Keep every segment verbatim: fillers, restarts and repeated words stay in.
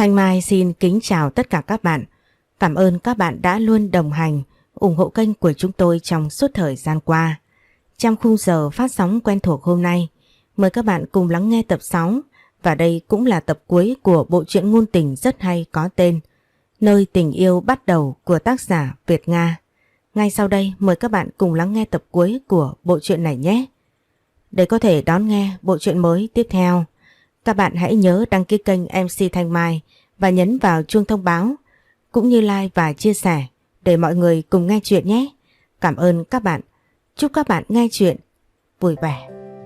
Thanh Mai xin kính chào tất cả các bạn. Cảm ơn các bạn đã luôn đồng hành, ủng hộ kênh của chúng tôi trong suốt thời gian qua. Trong khung giờ phát sóng quen thuộc hôm nay, mời các bạn cùng lắng nghe tập sáu và đây cũng là tập cuối của bộ truyện ngôn tình rất hay có tên Nơi tình yêu bắt đầu của tác giả Việt Nga. Ngay sau đây mời các bạn cùng lắng nghe tập cuối của bộ truyện này nhé. Để có thể đón nghe bộ truyện mới tiếp theo, các bạn hãy nhớ đăng ký kênh em xê Thanh Mai và nhấn vào chuông thông báo, cũng như like và chia sẻ để mọi người cùng nghe chuyện nhé. Cảm ơn các bạn. Chúc các bạn nghe chuyện vui vẻ.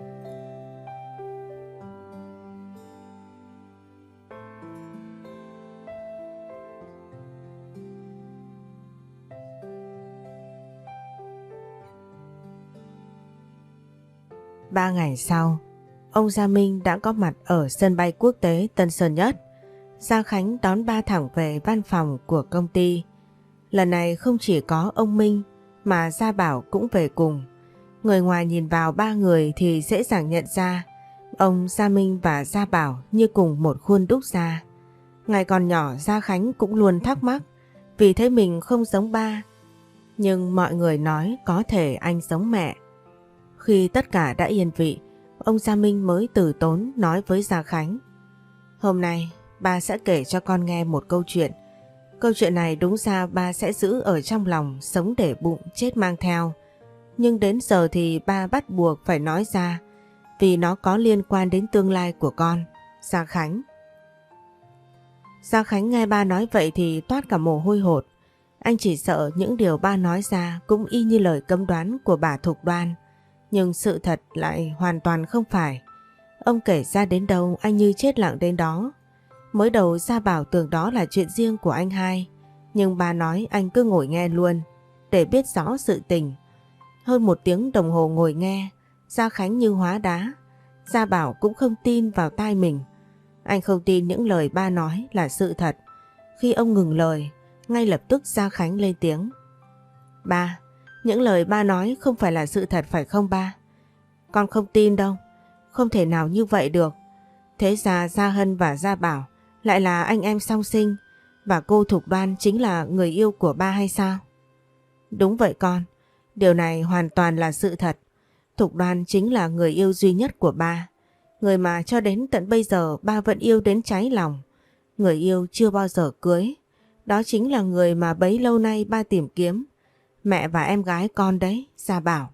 Ba ngày sau, ông Gia Minh đã có mặt ở sân bay quốc tế Tân Sơn Nhất. Gia Khánh đón ba thẳng về văn phòng của công ty. Lần này không chỉ có ông Minh mà Gia Bảo cũng về cùng. Người ngoài nhìn vào ba người thì dễ dàng nhận ra ông Gia Minh và Gia Bảo như cùng một khuôn đúc ra. Ngày còn nhỏ Gia Khánh cũng luôn thắc mắc vì thấy mình không giống ba. Nhưng mọi người nói có thể anh giống mẹ. Khi tất cả đã yên vị, ông Gia Minh mới từ tốn nói với Gia Khánh: Hôm nay ba sẽ kể cho con nghe một câu chuyện. Câu chuyện này đúng ra ba sẽ giữ ở trong lòng, sống để bụng, chết mang theo. Nhưng đến giờ thì ba bắt buộc phải nói ra vì nó có liên quan đến tương lai của con. Gia Khánh. Gia Khánh nghe ba nói vậy thì toát cả mồ hôi hột. Anh chỉ sợ những điều ba nói ra cũng y như lời cấm đoán của bà Thục Đoan. Nhưng sự thật lại hoàn toàn không phải. Ông kể ra đến đâu anh như chết lặng đến đó. Mới đầu Gia Bảo tưởng đó là chuyện riêng của anh hai, nhưng bà nói anh cứ ngồi nghe luôn để biết rõ sự tình. Hơn một tiếng đồng hồ ngồi nghe, Gia Khánh như hóa đá. Gia Bảo cũng không tin vào tai mình. Anh không tin những lời ba nói là sự thật. Khi ông ngừng lời, ngay lập tức Gia Khánh lên tiếng: Ba, những lời ba nói không phải là sự thật phải không ba? Con không tin đâu, không thể nào như vậy được. Thế ra Gia Hân và Gia Bảo lại là anh em song sinh và cô Thục Đoan chính là người yêu của ba hay sao? Đúng vậy con, điều này hoàn toàn là sự thật. Thục Đoan chính là người yêu duy nhất của ba, người mà cho đến tận bây giờ ba vẫn yêu đến cháy lòng. Người yêu chưa bao giờ cưới, đó chính là người mà bấy lâu nay ba tìm kiếm. Mẹ và em gái con đấy, Gia Bảo.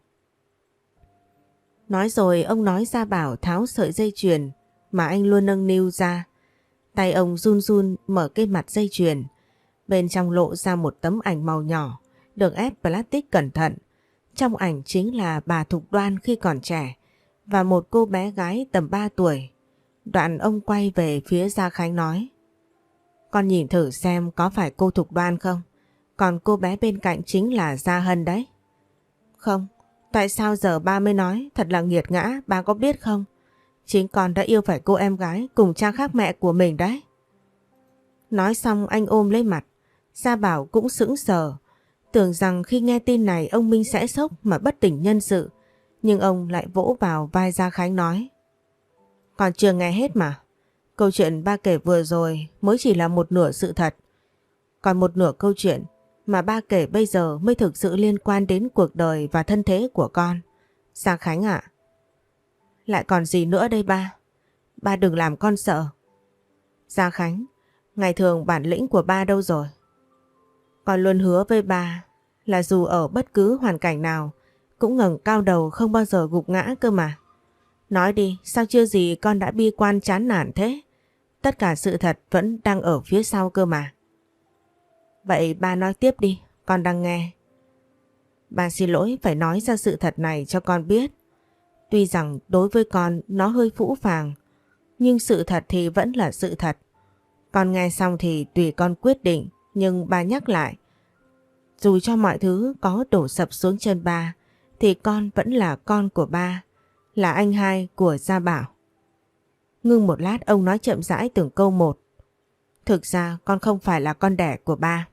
Nói rồi ông nói Gia Bảo tháo sợi dây chuyền mà anh luôn nâng niu ra. Tay ông run run mở cái mặt dây chuyền. Bên trong lộ ra một tấm ảnh màu nhỏ được ép plastic cẩn thận. Trong ảnh chính là bà Thục Đoan khi còn trẻ và một cô bé gái tầm ba tuổi. Đoạn ông quay về phía Gia Khánh nói: Con nhìn thử xem có phải cô Thục Đoan không? Còn cô bé bên cạnh chính là Gia Hân đấy. Không, tại sao giờ ba mới nói? Thật là nghiệt ngã, ba có biết không? Chính con đã yêu phải cô em gái cùng cha khác mẹ của mình đấy. Nói xong anh ôm lấy mặt. Gia Bảo cũng sững sờ. Tưởng rằng khi nghe tin này ông Minh sẽ sốc mà bất tỉnh nhân sự. Nhưng ông lại vỗ vào vai Gia Khánh nói: Còn chưa nghe hết mà. Câu chuyện ba kể vừa rồi mới chỉ là một nửa sự thật. Còn một nửa câu chuyện mà ba kể bây giờ mới thực sự liên quan đến cuộc đời và thân thế của con. Gia Khánh ạ. Lại còn gì nữa đây ba? Ba đừng làm con sợ. Gia Khánh, ngày thường bản lĩnh của ba đâu rồi? Con luôn hứa với ba là dù ở bất cứ hoàn cảnh nào cũng ngẩng cao đầu không bao giờ gục ngã cơ mà. Nói đi, sao chưa gì con đã bi quan chán nản thế? Tất cả sự thật vẫn đang ở phía sau cơ mà. Vậy ba nói tiếp đi, con đang nghe. Ba xin lỗi phải nói ra sự thật này cho con biết. Tuy rằng đối với con nó hơi phũ phàng, nhưng sự thật thì vẫn là sự thật. Con nghe xong thì tùy con quyết định, nhưng ba nhắc lại. Dù cho mọi thứ có đổ sập xuống chân ba, thì con vẫn là con của ba, là anh hai của Gia Bảo. Ngưng một lát ông nói chậm rãi từng câu một. Thực ra con không phải là con đẻ của ba.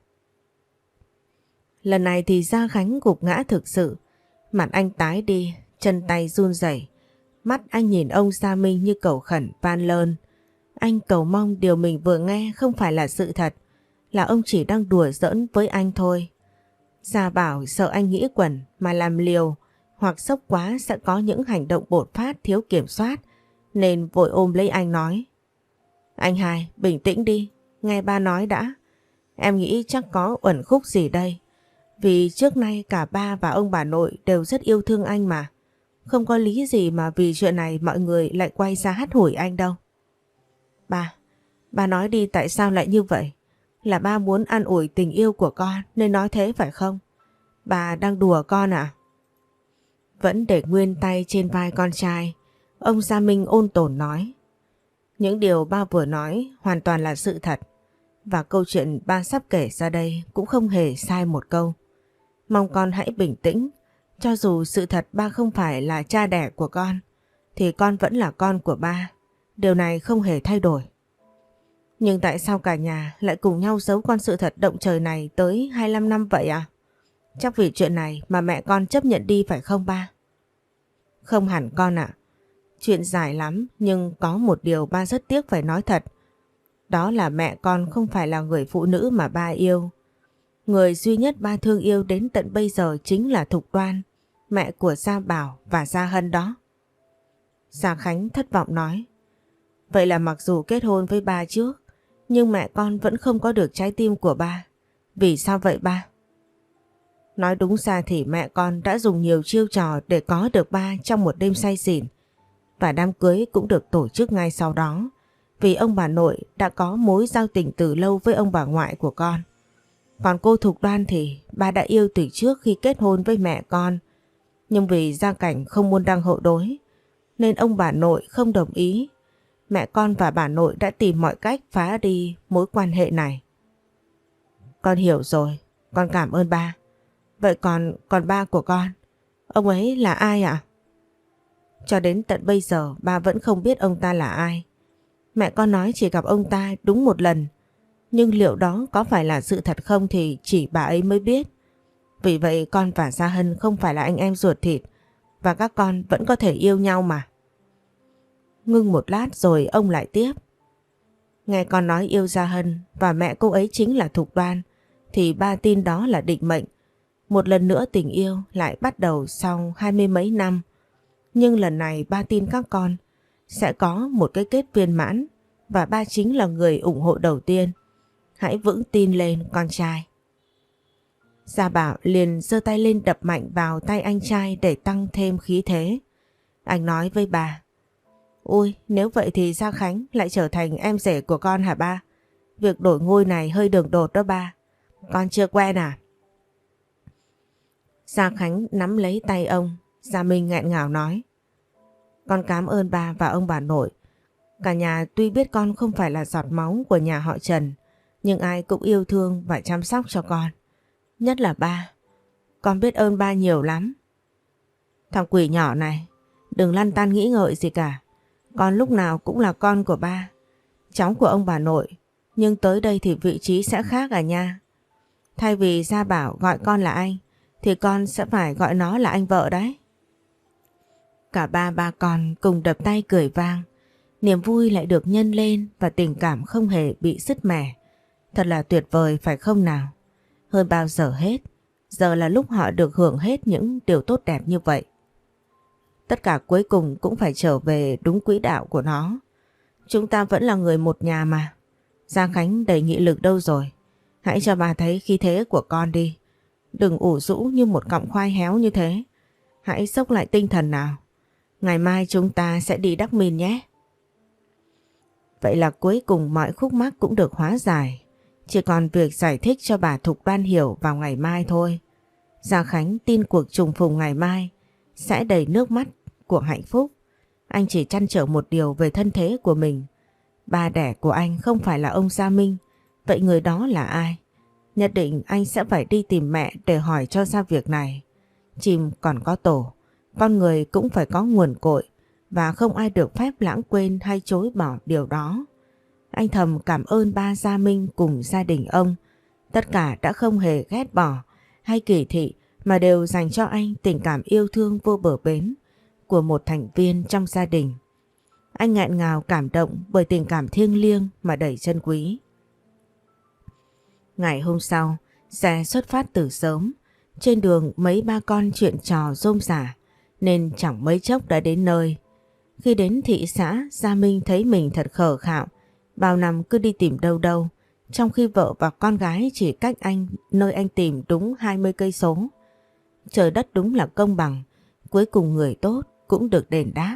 Lần này thì Gia Khánh gục ngã thực sự. Mặt anh tái đi, chân tay run rẩy. Mắt anh nhìn ông Gia Minh như cầu khẩn van lơn. Anh cầu mong điều mình vừa nghe không phải là sự thật, là ông chỉ đang đùa giỡn với anh thôi. Gia Bảo sợ anh nghĩ quẩn mà làm liều hoặc sốc quá sẽ có những hành động bột phát thiếu kiểm soát nên vội ôm lấy anh nói. Anh hai, bình tĩnh đi, nghe ba nói đã. Em nghĩ chắc có uẩn khúc gì đây. Vì trước nay cả ba và ông bà nội đều rất yêu thương anh mà. Không có lý gì mà vì chuyện này mọi người lại quay ra hắt hủi anh đâu. Ba, ba nói đi tại sao lại như vậy? Là ba muốn an ủi tình yêu của con nên nói thế phải không? Bà đang đùa con à? Vẫn để nguyên tay trên vai con trai, ông Gia Minh ôn tồn nói. Những điều ba vừa nói hoàn toàn là sự thật. Và câu chuyện ba sắp kể ra đây cũng không hề sai một câu. Mong con hãy bình tĩnh. Cho dù sự thật ba không phải là cha đẻ của con, thì con vẫn là con của ba. Điều này không hề thay đổi. Nhưng tại sao cả nhà lại cùng nhau giấu con sự thật động trời này tới hai mươi lăm năm vậy à? Chắc vì chuyện này mà mẹ con chấp nhận đi phải không ba? Không hẳn con ạ. Chuyện dài lắm nhưng có một điều ba rất tiếc phải nói thật. Đó là mẹ con không phải là người phụ nữ mà ba yêu. Người duy nhất ba thương yêu đến tận bây giờ chính là Thục Đoan, mẹ của Gia Bảo và Gia Hân đó. Gia Khánh thất vọng nói. Vậy là mặc dù kết hôn với ba trước, nhưng mẹ con vẫn không có được trái tim của ba. Vì sao vậy ba? Nói đúng ra thì mẹ con đã dùng nhiều chiêu trò để có được ba trong một đêm say xỉn. Và đám cưới cũng được tổ chức ngay sau đó. Vì ông bà nội đã có mối giao tình từ lâu với ông bà ngoại của con. Còn cô Thục Đoan thì ba đã yêu từ trước khi kết hôn với mẹ con. Nhưng vì gia cảnh không môn đăng hộ đối nên ông bà nội không đồng ý. Mẹ con và bà nội đã tìm mọi cách phá đi mối quan hệ này. Con hiểu rồi, con cảm ơn ba. Vậy còn còn ba của con, ông ấy là ai ạ? Cho đến tận bây giờ ba vẫn không biết ông ta là ai. Mẹ con nói chỉ gặp ông ta đúng một lần. Nhưng liệu đó có phải là sự thật không thì chỉ bà ấy mới biết. Vì vậy con và Gia Hân không phải là anh em ruột thịt và các con vẫn có thể yêu nhau mà. Ngưng một lát rồi ông lại tiếp. Nghe con nói yêu Gia Hân và mẹ cô ấy chính là Thục Đoan thì ba tin đó là định mệnh. Một lần nữa tình yêu lại bắt đầu sau hai mươi mấy năm. Nhưng lần này ba tin các con sẽ có một cái kết viên mãn và ba chính là người ủng hộ đầu tiên. Hãy vững tin lên con trai. Gia Bảo liền giơ tay lên đập mạnh vào tay anh trai để tăng thêm khí thế. Anh nói với bà. Ôi, nếu vậy thì Gia Khánh lại trở thành em rể của con hả ba? Việc đổi ngôi này hơi đường đột đó ba. Con chưa quen à? Gia Khánh nắm lấy tay ông. Gia Minh nghẹn ngào nói. Con cảm ơn ba và ông bà nội. Cả nhà tuy biết con không phải là giọt máu của nhà họ Trần, nhưng ai cũng yêu thương và chăm sóc cho con. Nhất là ba. Con biết ơn ba nhiều lắm. Thằng quỷ nhỏ này, đừng lăn tăn nghĩ ngợi gì cả. Con lúc nào cũng là con của ba, cháu của ông bà nội. Nhưng tới đây thì vị trí sẽ khác à nha. Thay vì Gia Bảo gọi con là anh, thì con sẽ phải gọi nó là anh vợ đấy. Cả ba ba con cùng đập tay cười vang. Niềm vui lại được nhân lên và tình cảm không hề bị sứt mẻ. Thật là tuyệt vời phải không nào? Hơn bao giờ hết, giờ là lúc họ được hưởng hết những điều tốt đẹp như vậy. Tất cả cuối cùng cũng phải trở về đúng quỹ đạo của nó. Chúng ta vẫn là người một nhà mà. Gia Khánh đầy nghị lực đâu rồi? Hãy cho bà thấy khí thế của con đi. Đừng ủ rũ như một cọng khoai héo như thế. Hãy xốc lại tinh thần nào. Ngày mai chúng ta sẽ đi Đắc Min nhé. Vậy là cuối cùng mọi khúc mắc cũng được hóa giải. Chỉ còn việc giải thích cho bà Thục Đoan hiểu vào ngày mai thôi. Gia Khánh tin cuộc trùng phùng ngày mai sẽ đầy nước mắt của hạnh phúc. Anh chỉ trăn trở một điều về thân thế của mình. Ba đẻ của anh không phải là ông Gia Minh. Vậy người đó là ai? Nhất định anh sẽ phải đi tìm mẹ để hỏi cho ra việc này. Chim còn có tổ, con người cũng phải có nguồn cội. Và không ai được phép lãng quên hay chối bỏ điều đó. Anh thầm cảm ơn ba Gia Minh cùng gia đình ông. Tất cả đã không hề ghét bỏ hay kỳ thị mà đều dành cho anh tình cảm yêu thương vô bờ bến của một thành viên trong gia đình. Anh nghẹn ngào cảm động bởi tình cảm thiêng liêng mà đầy trân quý. Ngày hôm sau, xe xuất phát từ sớm. Trên đường mấy ba con chuyện trò rôm rả nên chẳng mấy chốc đã đến nơi. Khi đến thị xã, Gia Minh thấy mình thật khờ khạo, bao năm cứ đi tìm đâu đâu, trong khi vợ và con gái chỉ cách anh nơi anh tìm đúng hai mươi cây số. Trời đất đúng là công bằng, cuối cùng người tốt cũng được đền đáp.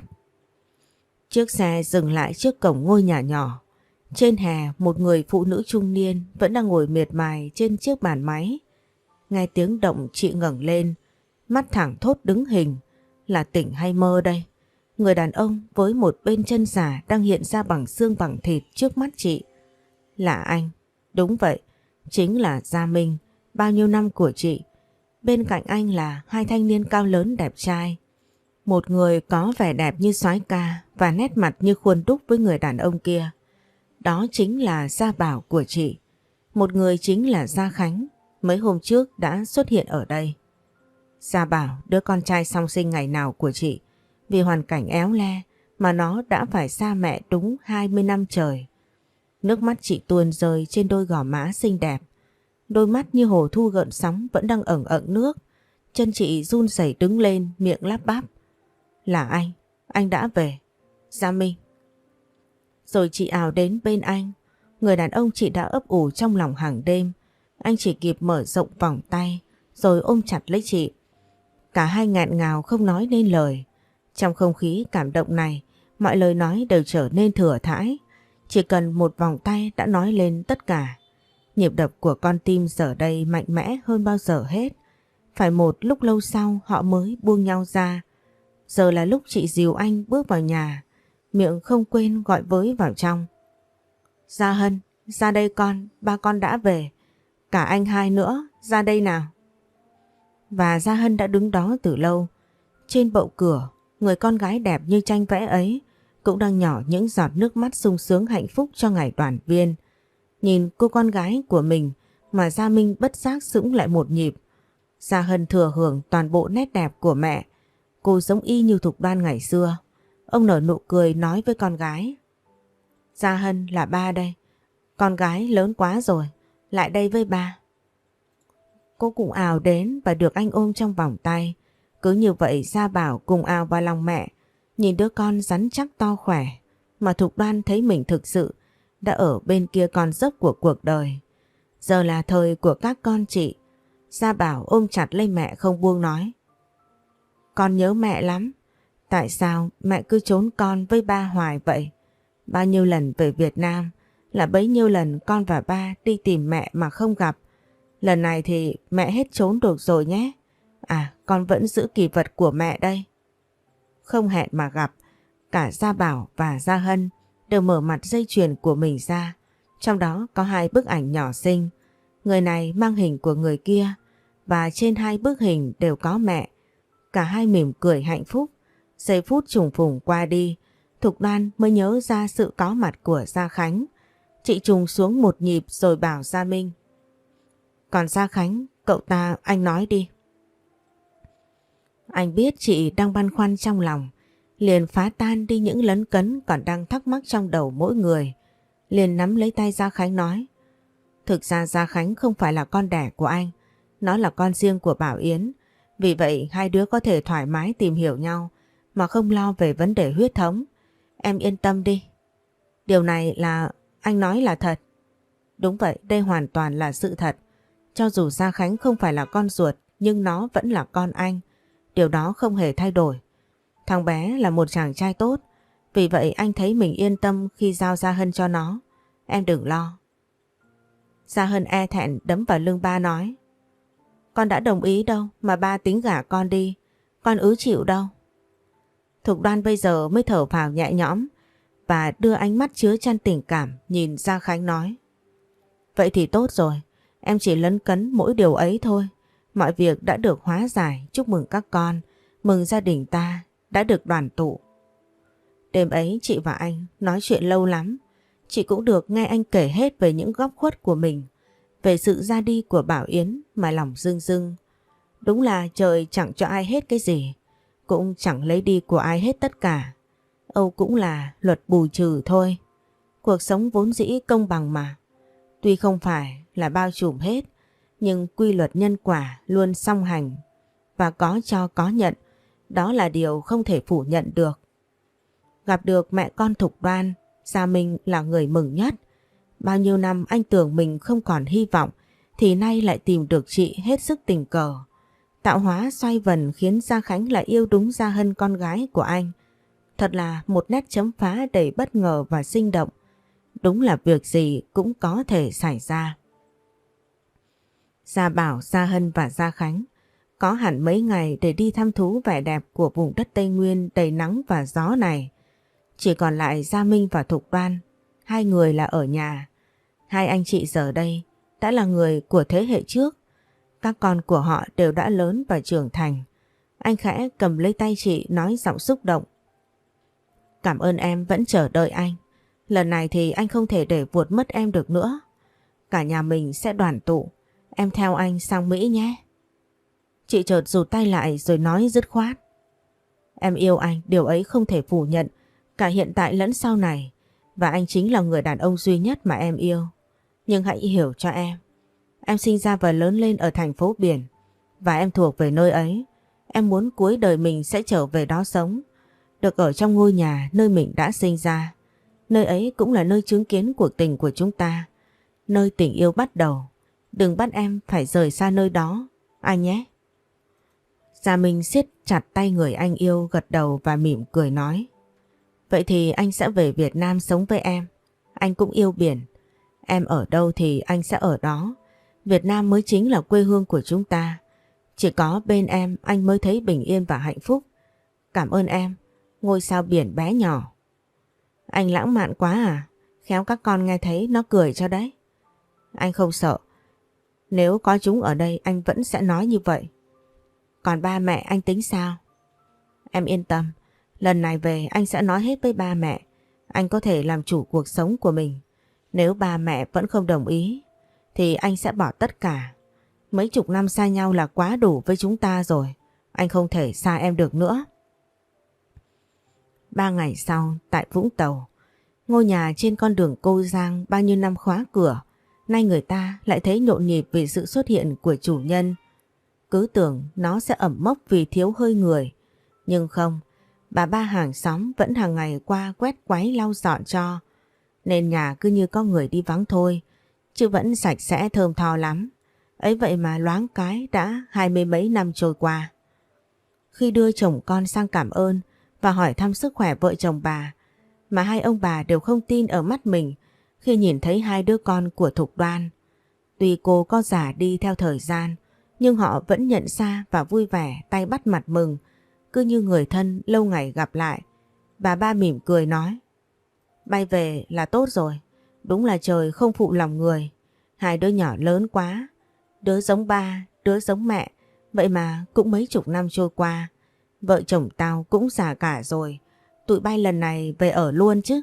Chiếc xe dừng lại trước cổng ngôi nhà nhỏ. Trên hè, một người phụ nữ trung niên vẫn đang ngồi miệt mài trên chiếc bàn máy. Nghe tiếng động chị ngẩng lên, mắt thẳng thốt đứng hình. Là tỉnh hay mơ đây? Người đàn ông với một bên chân giả đang hiện ra bằng xương bằng thịt trước mắt chị. Là anh. Đúng vậy, chính là Gia Minh, bao nhiêu năm của chị. Bên cạnh anh là hai thanh niên cao lớn đẹp trai. Một người có vẻ đẹp như soái ca và nét mặt như khuôn đúc với người đàn ông kia. Đó chính là Gia Bảo của chị. Một người chính là Gia Khánh, mấy hôm trước đã xuất hiện ở đây. Gia Bảo, đứa con trai song sinh ngày nào của chị, vì hoàn cảnh éo le mà nó đã phải xa mẹ đúng hai mươi năm trời. Nước mắt chị tuôn rơi trên đôi gò má xinh đẹp. Đôi mắt như hồ thu gợn sóng vẫn đang ẩn ẩn nước. Chân chị run rẩy đứng lên, miệng lắp bắp. Là anh, anh đã về. Gia Minh. Rồi chị ào đến bên anh. Người đàn ông chị đã ấp ủ trong lòng hàng đêm. Anh chỉ kịp mở rộng vòng tay rồi ôm chặt lấy chị. Cả hai nghẹn ngào không nói nên lời. Trong không khí cảm động này, mọi lời nói đều trở nên thừa thãi. Chỉ cần một vòng tay đã nói lên tất cả. Nhịp đập của con tim giờ đây mạnh mẽ hơn bao giờ hết. Phải một lúc lâu sau họ mới buông nhau ra. Giờ là lúc chị dìu anh bước vào nhà, miệng không quên gọi với vào trong. Gia Hân, ra đây con, ba con đã về. Cả anh hai nữa, ra đây nào. Và Gia Hân đã đứng đó từ lâu. Trên bậu cửa, người con gái đẹp như tranh vẽ ấy cũng đang nhỏ những giọt nước mắt sung sướng hạnh phúc cho ngày đoàn viên. Nhìn cô con gái của mình mà Gia Minh bất giác sững lại một nhịp. Gia Hân thừa hưởng toàn bộ nét đẹp của mẹ. Cô giống y như Thục Đoan ngày xưa. Ông nở nụ cười nói với con gái. Gia Hân là ba đây. Con gái lớn quá rồi, lại đây với ba. Cô cũng ào đến và được anh ôm trong vòng tay. Cứ như vậy Gia Bảo cùng ào vào lòng mẹ. Nhìn đứa con rắn chắc to khỏe mà Thục Đoan thấy mình thực sự đã ở bên kia con dốc của cuộc đời. Giờ là thời của các con chị. Gia Bảo ôm chặt lấy mẹ không buông nói. Con nhớ mẹ lắm. Tại sao mẹ cứ trốn con với ba hoài vậy? Bao nhiêu lần về Việt Nam là bấy nhiêu lần con và ba đi tìm mẹ mà không gặp. Lần này thì mẹ hết trốn được rồi nhé. À, con vẫn giữ kỷ vật của mẹ đây. Không hẹn mà gặp, cả Gia Bảo và Gia Hân đều mở mặt dây chuyền của mình ra. Trong đó có hai bức ảnh nhỏ xinh. Người này mang hình của người kia và trên hai bức hình đều có mẹ. Cả hai mỉm cười hạnh phúc. Giây phút trùng phùng qua đi, Thục Đoan mới nhớ ra sự có mặt của Gia Khánh. Chị trùng xuống một nhịp rồi bảo Gia Minh. Còn Gia Khánh, cậu ta anh nói đi. Anh biết chị đang băn khoăn trong lòng, liền phá tan đi những lấn cấn còn đang thắc mắc trong đầu mỗi người. Liền nắm lấy tay Gia Khánh nói. Thực ra Gia Khánh không phải là con đẻ của anh, nó là con riêng của Bảo Yến. Vì vậy hai đứa có thể thoải mái tìm hiểu nhau mà không lo về vấn đề huyết thống. Em yên tâm đi. Điều này là anh nói là thật. Đúng vậy, đây hoàn toàn là sự thật. Cho dù Gia Khánh không phải là con ruột nhưng nó vẫn là con anh. Điều đó không hề thay đổi. Thằng bé là một chàng trai tốt. Vì vậy anh thấy mình yên tâm khi giao Gia Hân cho nó. Em đừng lo. Gia Hân e thẹn đấm vào lưng ba nói. Con đã đồng ý đâu mà ba tính gả con đi. Con ứ chịu đâu. Thục Đoan bây giờ mới thở phào nhẹ nhõm và đưa ánh mắt chứa chan tình cảm nhìn Gia Khánh nói. Vậy thì tốt rồi. Em chỉ lấn cấn mỗi điều ấy thôi. Mọi việc đã được hóa giải. Chúc mừng các con. Mừng gia đình ta đã được đoàn tụ. Đêm ấy chị và anh nói chuyện lâu lắm. Chị cũng được nghe anh kể hết về những góc khuất của mình. Về sự ra đi của Bảo Yến mà lòng rưng rưng. Đúng là trời chẳng cho ai hết cái gì. Cũng chẳng lấy đi của ai hết tất cả. Âu cũng là luật bù trừ thôi. Cuộc sống vốn dĩ công bằng mà. Tuy không phải là bao trùm hết, nhưng quy luật nhân quả luôn song hành và có cho có nhận, đó là điều không thể phủ nhận được. Gặp được mẹ con Thục Đoan, Gia Minh là người mừng nhất. Bao nhiêu năm anh tưởng mình không còn hy vọng, thì nay lại tìm được chị hết sức tình cờ. Tạo hóa xoay vần khiến Gia Khánh lại yêu đúng Gia Hân, con gái của anh. Thật là một nét chấm phá đầy bất ngờ và sinh động. Đúng là việc gì cũng có thể xảy ra. Gia Bảo, Gia Hân và Gia Khánh có hẳn mấy ngày để đi thăm thú vẻ đẹp của vùng đất Tây Nguyên đầy nắng và gió này. Chỉ còn lại Gia Minh và Thục Đoan, hai người là ở nhà. Hai anh chị giờ đây đã là người của thế hệ trước. Các con của họ đều đã lớn và trưởng thành. Anh khẽ cầm lấy tay chị nói giọng xúc động. Cảm ơn em vẫn chờ đợi anh. Lần này thì anh không thể để vuột mất em được nữa. Cả nhà mình sẽ đoàn tụ. Em theo anh sang Mỹ nhé. Chị chợt rụt tay lại rồi nói dứt khoát. Em yêu anh, điều ấy không thể phủ nhận, cả hiện tại lẫn sau này. Và anh chính là người đàn ông duy nhất mà em yêu. Nhưng hãy hiểu cho em. Em sinh ra và lớn lên ở thành phố biển. Và em thuộc về nơi ấy. Em muốn cuối đời mình sẽ trở về đó sống. Được ở trong ngôi nhà nơi mình đã sinh ra. Nơi ấy cũng là nơi chứng kiến cuộc tình của chúng ta. Nơi tình yêu bắt đầu. Đừng bắt em phải rời xa nơi đó, anh nhé. Gia Minh siết chặt tay người anh yêu, gật đầu và mỉm cười nói. Vậy thì anh sẽ về Việt Nam sống với em. Anh cũng yêu biển. Em ở đâu thì anh sẽ ở đó. Việt Nam mới chính là quê hương của chúng ta. Chỉ có bên em anh mới thấy bình yên và hạnh phúc. Cảm ơn em, ngôi sao biển bé nhỏ. Anh lãng mạn quá à? Khéo các con nghe thấy nó cười cho đấy. Anh không sợ. Nếu có chúng ở đây anh vẫn sẽ nói như vậy. Còn ba mẹ anh tính sao? Em yên tâm. Lần này về anh sẽ nói hết với ba mẹ. Anh có thể làm chủ cuộc sống của mình. Nếu ba mẹ vẫn không đồng ý thì anh sẽ bỏ tất cả. Mấy chục năm xa nhau là quá đủ với chúng ta rồi. Anh không thể xa em được nữa. Ba ngày sau tại Vũng Tàu, ngôi nhà trên con đường Cô Giang bao nhiêu năm khóa cửa, nay người ta lại thấy nhộn nhịp vì sự xuất hiện của chủ nhân. Cứ tưởng nó sẽ ẩm mốc vì thiếu hơi người. Nhưng không, bà ba hàng xóm vẫn hàng ngày qua quét quái lau dọn cho. Nên nhà cứ như có người đi vắng thôi, chứ vẫn sạch sẽ thơm tho lắm. Ấy vậy mà loáng cái đã hai mươi mấy năm trôi qua. Khi đưa chồng con sang cảm ơn và hỏi thăm sức khỏe vợ chồng bà, mà hai ông bà đều không tin ở mắt mình khi nhìn thấy hai đứa con của Thục Đoan. Tuy cô có già đi theo thời gian, nhưng họ vẫn nhận ra và vui vẻ tay bắt mặt mừng, cứ như người thân lâu ngày gặp lại. Bà ba mỉm cười nói, bay về là tốt rồi, đúng là trời không phụ lòng người. Hai đứa nhỏ lớn quá, đứa giống ba, đứa giống mẹ, vậy mà cũng mấy chục năm trôi qua. Vợ chồng tao cũng già cả rồi, tụi bay lần này về ở luôn chứ.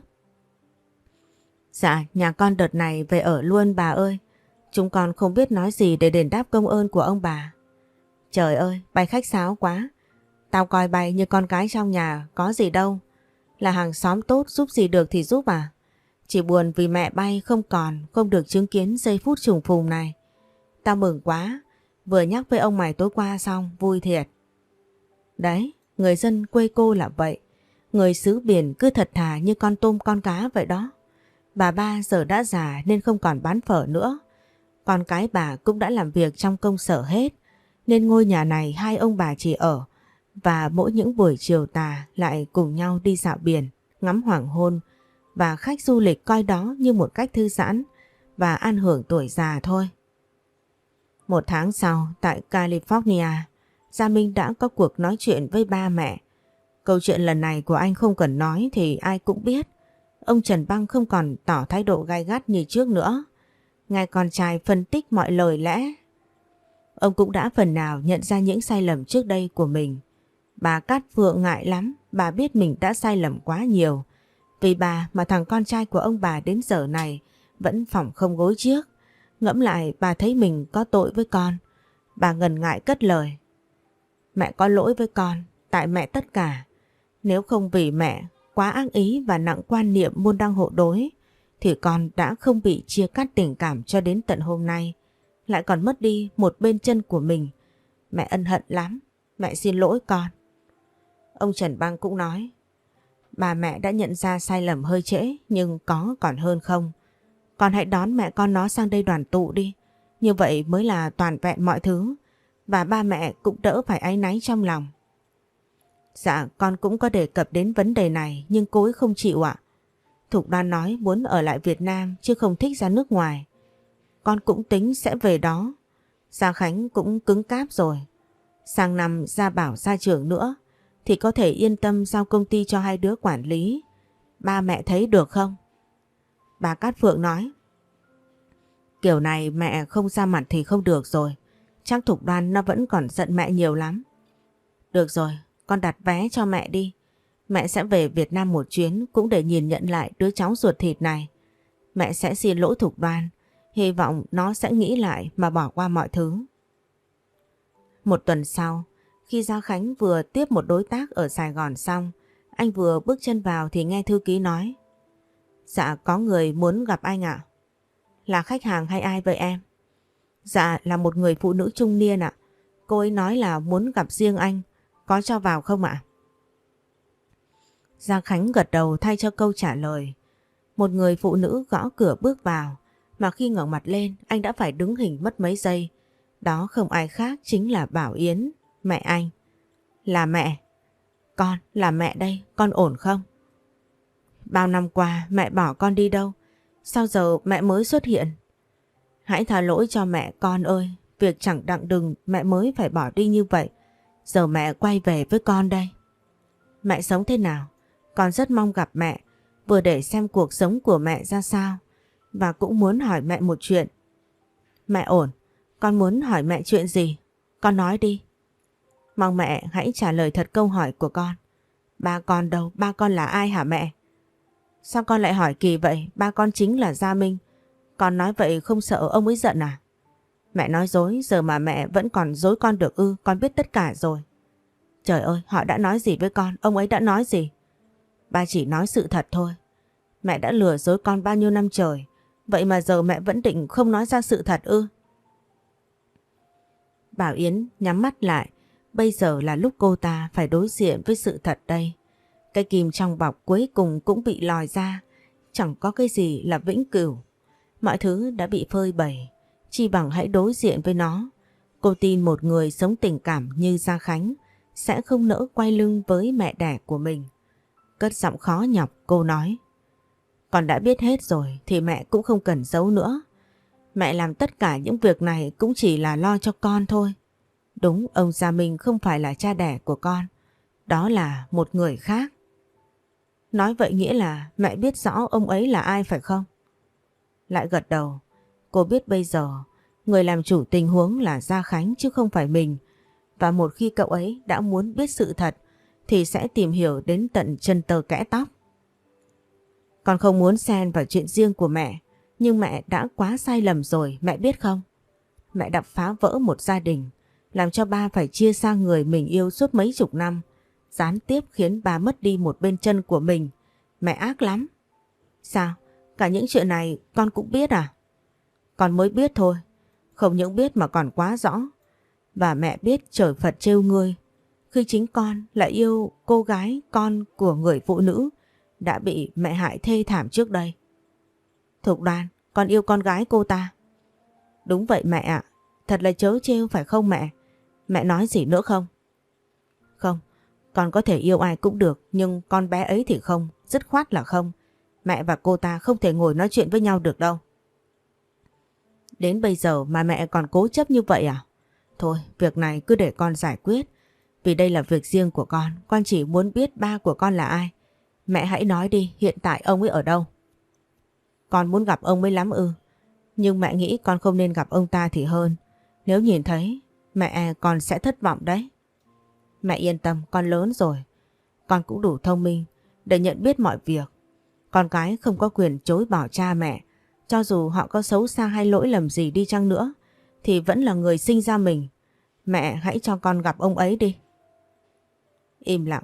Dạ, nhà con đợt này về ở luôn bà ơi. Chúng con không biết nói gì để đền đáp công ơn của ông bà. Trời ơi, bay khách sáo quá. Tao coi bay như con cái trong nhà, có gì đâu. Là hàng xóm tốt, giúp gì được thì giúp à. Chỉ buồn vì mẹ bay không còn, không được chứng kiến giây phút trùng phùng này. Tao mừng quá, vừa nhắc với ông mày tối qua xong, vui thiệt. Đấy, người dân quê cô là vậy. Người xứ biển cứ thật thà như con tôm con cá vậy đó. Bà ba giờ đã già nên không còn bán phở nữa. Con cái bà cũng đã làm việc trong công sở hết. Nên ngôi nhà này hai ông bà chỉ ở. Và mỗi những buổi chiều tà lại cùng nhau đi dạo biển, ngắm hoàng hôn. Và khách du lịch coi đó như một cách thư giãn và an hưởng tuổi già thôi. Một tháng sau, tại California, Gia Minh đã có cuộc nói chuyện với ba mẹ. Câu chuyện lần này của anh không cần nói thì ai cũng biết. Ông Trần Băng không còn tỏ thái độ gay gắt như trước nữa. Nghe con trai phân tích mọi lời lẽ, ông cũng đã phần nào nhận ra những sai lầm trước đây của mình. Bà Cát Phượng ngại lắm, bà biết mình đã sai lầm quá nhiều. Vì bà mà thằng con trai của ông bà đến giờ này vẫn phỏng không gối trước. Ngẫm lại bà thấy mình có tội với con. Bà ngần ngại cất lời. Mẹ có lỗi với con, tại mẹ tất cả. Nếu không vì mẹ, quá ác ý và nặng quan niệm môn đăng hộ đối thì con đã không bị chia cắt tình cảm cho đến tận hôm nay, lại còn mất đi một bên chân của mình. Mẹ ân hận lắm, mẹ xin lỗi con. Ông Trần Bang cũng nói, bà mẹ đã nhận ra sai lầm hơi trễ nhưng có còn hơn không. Con hãy đón mẹ con nó sang đây đoàn tụ đi, như vậy mới là toàn vẹn mọi thứ và ba mẹ cũng đỡ phải áy náy trong lòng. Dạ con cũng có đề cập đến vấn đề này nhưng cô ấy không chịu ạ. Thục Đoan nói muốn ở lại Việt Nam chứ không thích ra nước ngoài. Con cũng tính sẽ về đó. Gia Khánh cũng cứng cáp rồi. Sang năm Gia Bảo ra trường nữa thì có thể yên tâm giao công ty cho hai đứa quản lý. Ba mẹ thấy được không? Bà Cát Phượng nói, kiểu này mẹ không ra mặt thì không được rồi. Chắc Thục Đoan nó vẫn còn giận mẹ nhiều lắm. Được rồi, con đặt vé cho mẹ đi. Mẹ sẽ về Việt Nam một chuyến cũng để nhìn nhận lại đứa cháu ruột thịt này. Mẹ sẽ xin lỗi Thục Đoan. Hy vọng nó sẽ nghĩ lại mà bỏ qua mọi thứ. Một tuần sau, khi Gia Khánh vừa tiếp một đối tác ở Sài Gòn xong, anh vừa bước chân vào thì nghe thư ký nói, dạ có người muốn gặp anh ạ. Là khách hàng hay ai vậy em? Dạ là một người phụ nữ trung niên ạ. Cô ấy nói là muốn gặp riêng anh. Có cho vào không ạ? Gia Khánh gật đầu thay cho câu trả lời. Một người phụ nữ gõ cửa bước vào, mà khi ngẩng mặt lên anh đã phải đứng hình mất mấy giây. Đó không ai khác chính là Bảo Yến, mẹ anh. Là mẹ. Con, là mẹ đây, con ổn không? Bao năm qua mẹ bỏ con đi đâu? Sao giờ mẹ mới xuất hiện? Hãy tha lỗi cho mẹ con ơi, việc chẳng đặng đừng mẹ mới phải bỏ đi như vậy. Giờ mẹ quay về với con đây. Mẹ sống thế nào? Con rất mong gặp mẹ, vừa để xem cuộc sống của mẹ ra sao, và cũng muốn hỏi mẹ một chuyện. Mẹ ổn, con muốn hỏi mẹ chuyện gì? Con nói đi. Mong mẹ hãy trả lời thật câu hỏi của con. Ba con đâu? Ba con là ai hả mẹ? Sao con lại hỏi kỳ vậy? Ba con chính là Gia Minh. Con nói vậy không sợ ông ấy giận à? Mẹ nói dối, giờ mà mẹ vẫn còn dối con được ư? Con biết tất cả rồi. Trời ơi, họ đã nói gì với con? Ông ấy đã nói gì? Ba chỉ nói sự thật thôi. Mẹ đã lừa dối con bao nhiêu năm trời, vậy mà giờ mẹ vẫn định không nói ra sự thật ư? Bảo Yến nhắm mắt lại. Bây giờ là lúc cô ta phải đối diện với sự thật đây. Cái kim trong bọc cuối cùng cũng bị lòi ra. Chẳng có cái gì là vĩnh cửu. Mọi thứ đã bị phơi bày. Chi bằng hãy đối diện với nó. Cô tin một người sống tình cảm như Gia Khánh sẽ không nỡ quay lưng với mẹ đẻ của mình. Cất giọng khó nhọc cô nói, con đã biết hết rồi thì mẹ cũng không cần giấu nữa. Mẹ làm tất cả những việc này cũng chỉ là lo cho con thôi. Đúng, ông Gia Minh không phải là cha đẻ của con. Đó là một người khác. Nói vậy nghĩa là mẹ biết rõ ông ấy là ai phải không? Lại gật đầu. Cô biết bây giờ người làm chủ tình huống là Gia Khánh chứ không phải mình. Và một khi cậu ấy đã muốn biết sự thật thì sẽ tìm hiểu đến tận chân tơ kẽ tóc. Con không muốn xen vào chuyện riêng của mẹ, nhưng mẹ đã quá sai lầm rồi, mẹ biết không? Mẹ đã phá vỡ một gia đình, làm cho ba phải chia xa người mình yêu suốt mấy chục năm, gián tiếp khiến ba mất đi một bên chân của mình. Mẹ ác lắm. Sao? Cả những chuyện này con cũng biết à? Con mới biết thôi, không những biết mà còn quá rõ. Và mẹ biết trời Phật trêu ngươi, khi chính con lại yêu cô gái con của người phụ nữ đã bị mẹ hại thê thảm trước đây. Thục Đoan, con yêu con gái cô ta. Đúng vậy mẹ ạ, thật là trớ trêu phải không mẹ? Mẹ nói gì nữa không? Không, con có thể yêu ai cũng được, nhưng con bé ấy thì không, dứt khoát là không. Mẹ và cô ta không thể ngồi nói chuyện với nhau được đâu. Đến bây giờ mà mẹ còn cố chấp như vậy à? Thôi, việc này cứ để con giải quyết. Vì đây là việc riêng của con, con chỉ muốn biết ba của con là ai. Mẹ hãy nói đi, hiện tại ông ấy ở đâu? Con muốn gặp ông ấy lắm ư? Nhưng mẹ nghĩ con không nên gặp ông ta thì hơn. Nếu nhìn thấy, mẹ con sẽ thất vọng đấy. Mẹ yên tâm, con lớn rồi. Con cũng đủ thông minh để nhận biết mọi việc. Con cái không có quyền chối bỏ cha mẹ. Cho dù họ có xấu xa hay lỗi lầm gì đi chăng nữa, thì vẫn là người sinh ra mình. Mẹ hãy cho con gặp ông ấy đi. Im lặng,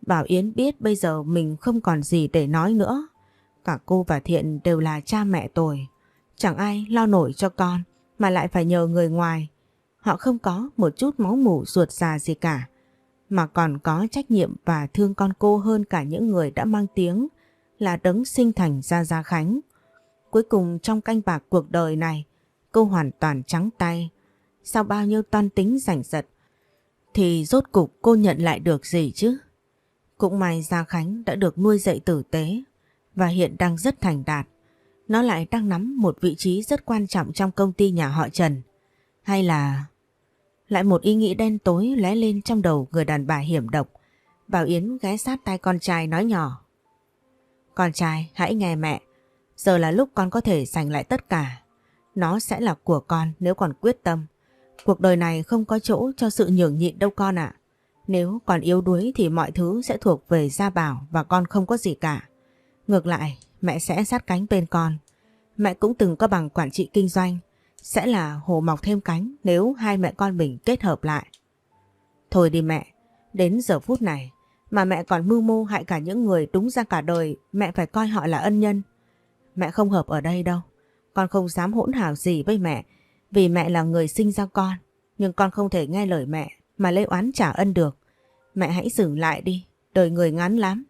Bảo Yến biết bây giờ mình không còn gì để nói nữa. Cả cô và Thiện đều là cha mẹ tôi. Chẳng ai lo nổi cho con mà lại phải nhờ người ngoài. Họ không có một chút máu mủ ruột già gì cả, mà còn có trách nhiệm và thương con cô hơn cả những người đã mang tiếng là đấng sinh thành ra Gia Khánh. Cuối cùng trong canh bạc cuộc đời này, cô hoàn toàn trắng tay. Sau bao nhiêu toan tính giành giật thì rốt cục cô nhận lại được gì chứ? Cũng may Gia Khánh đã được nuôi dạy tử tế và hiện đang rất thành đạt. Nó lại đang nắm một vị trí rất quan trọng trong công ty nhà họ Trần. Hay là... Lại một ý nghĩ đen tối lóe lên trong đầu người đàn bà hiểm độc. Bảo Yến ghé sát tai con trai nói nhỏ. Con trai, hãy nghe mẹ. Giờ là lúc con có thể giành lại tất cả. Nó sẽ là của con nếu còn quyết tâm. Cuộc đời này không có chỗ cho sự nhường nhịn đâu con ạ. Nếu còn yếu đuối thì mọi thứ sẽ thuộc về Gia Bảo và con không có gì cả. Ngược lại, mẹ sẽ sát cánh bên con. Mẹ cũng từng có bằng quản trị kinh doanh. Sẽ là hồ mọc thêm cánh nếu hai mẹ con mình kết hợp lại. Thôi đi mẹ, đến giờ phút này mà mẹ còn mưu mô hại cả những người đúng ra cả đời mẹ phải coi họ là ân nhân. Mẹ không hợp ở đây đâu. Con không dám hỗn hào gì với mẹ vì mẹ là người sinh ra con. Nhưng con không thể nghe lời mẹ mà lấy oán trả ân được. Mẹ hãy dừng lại đi, đời người ngắn lắm.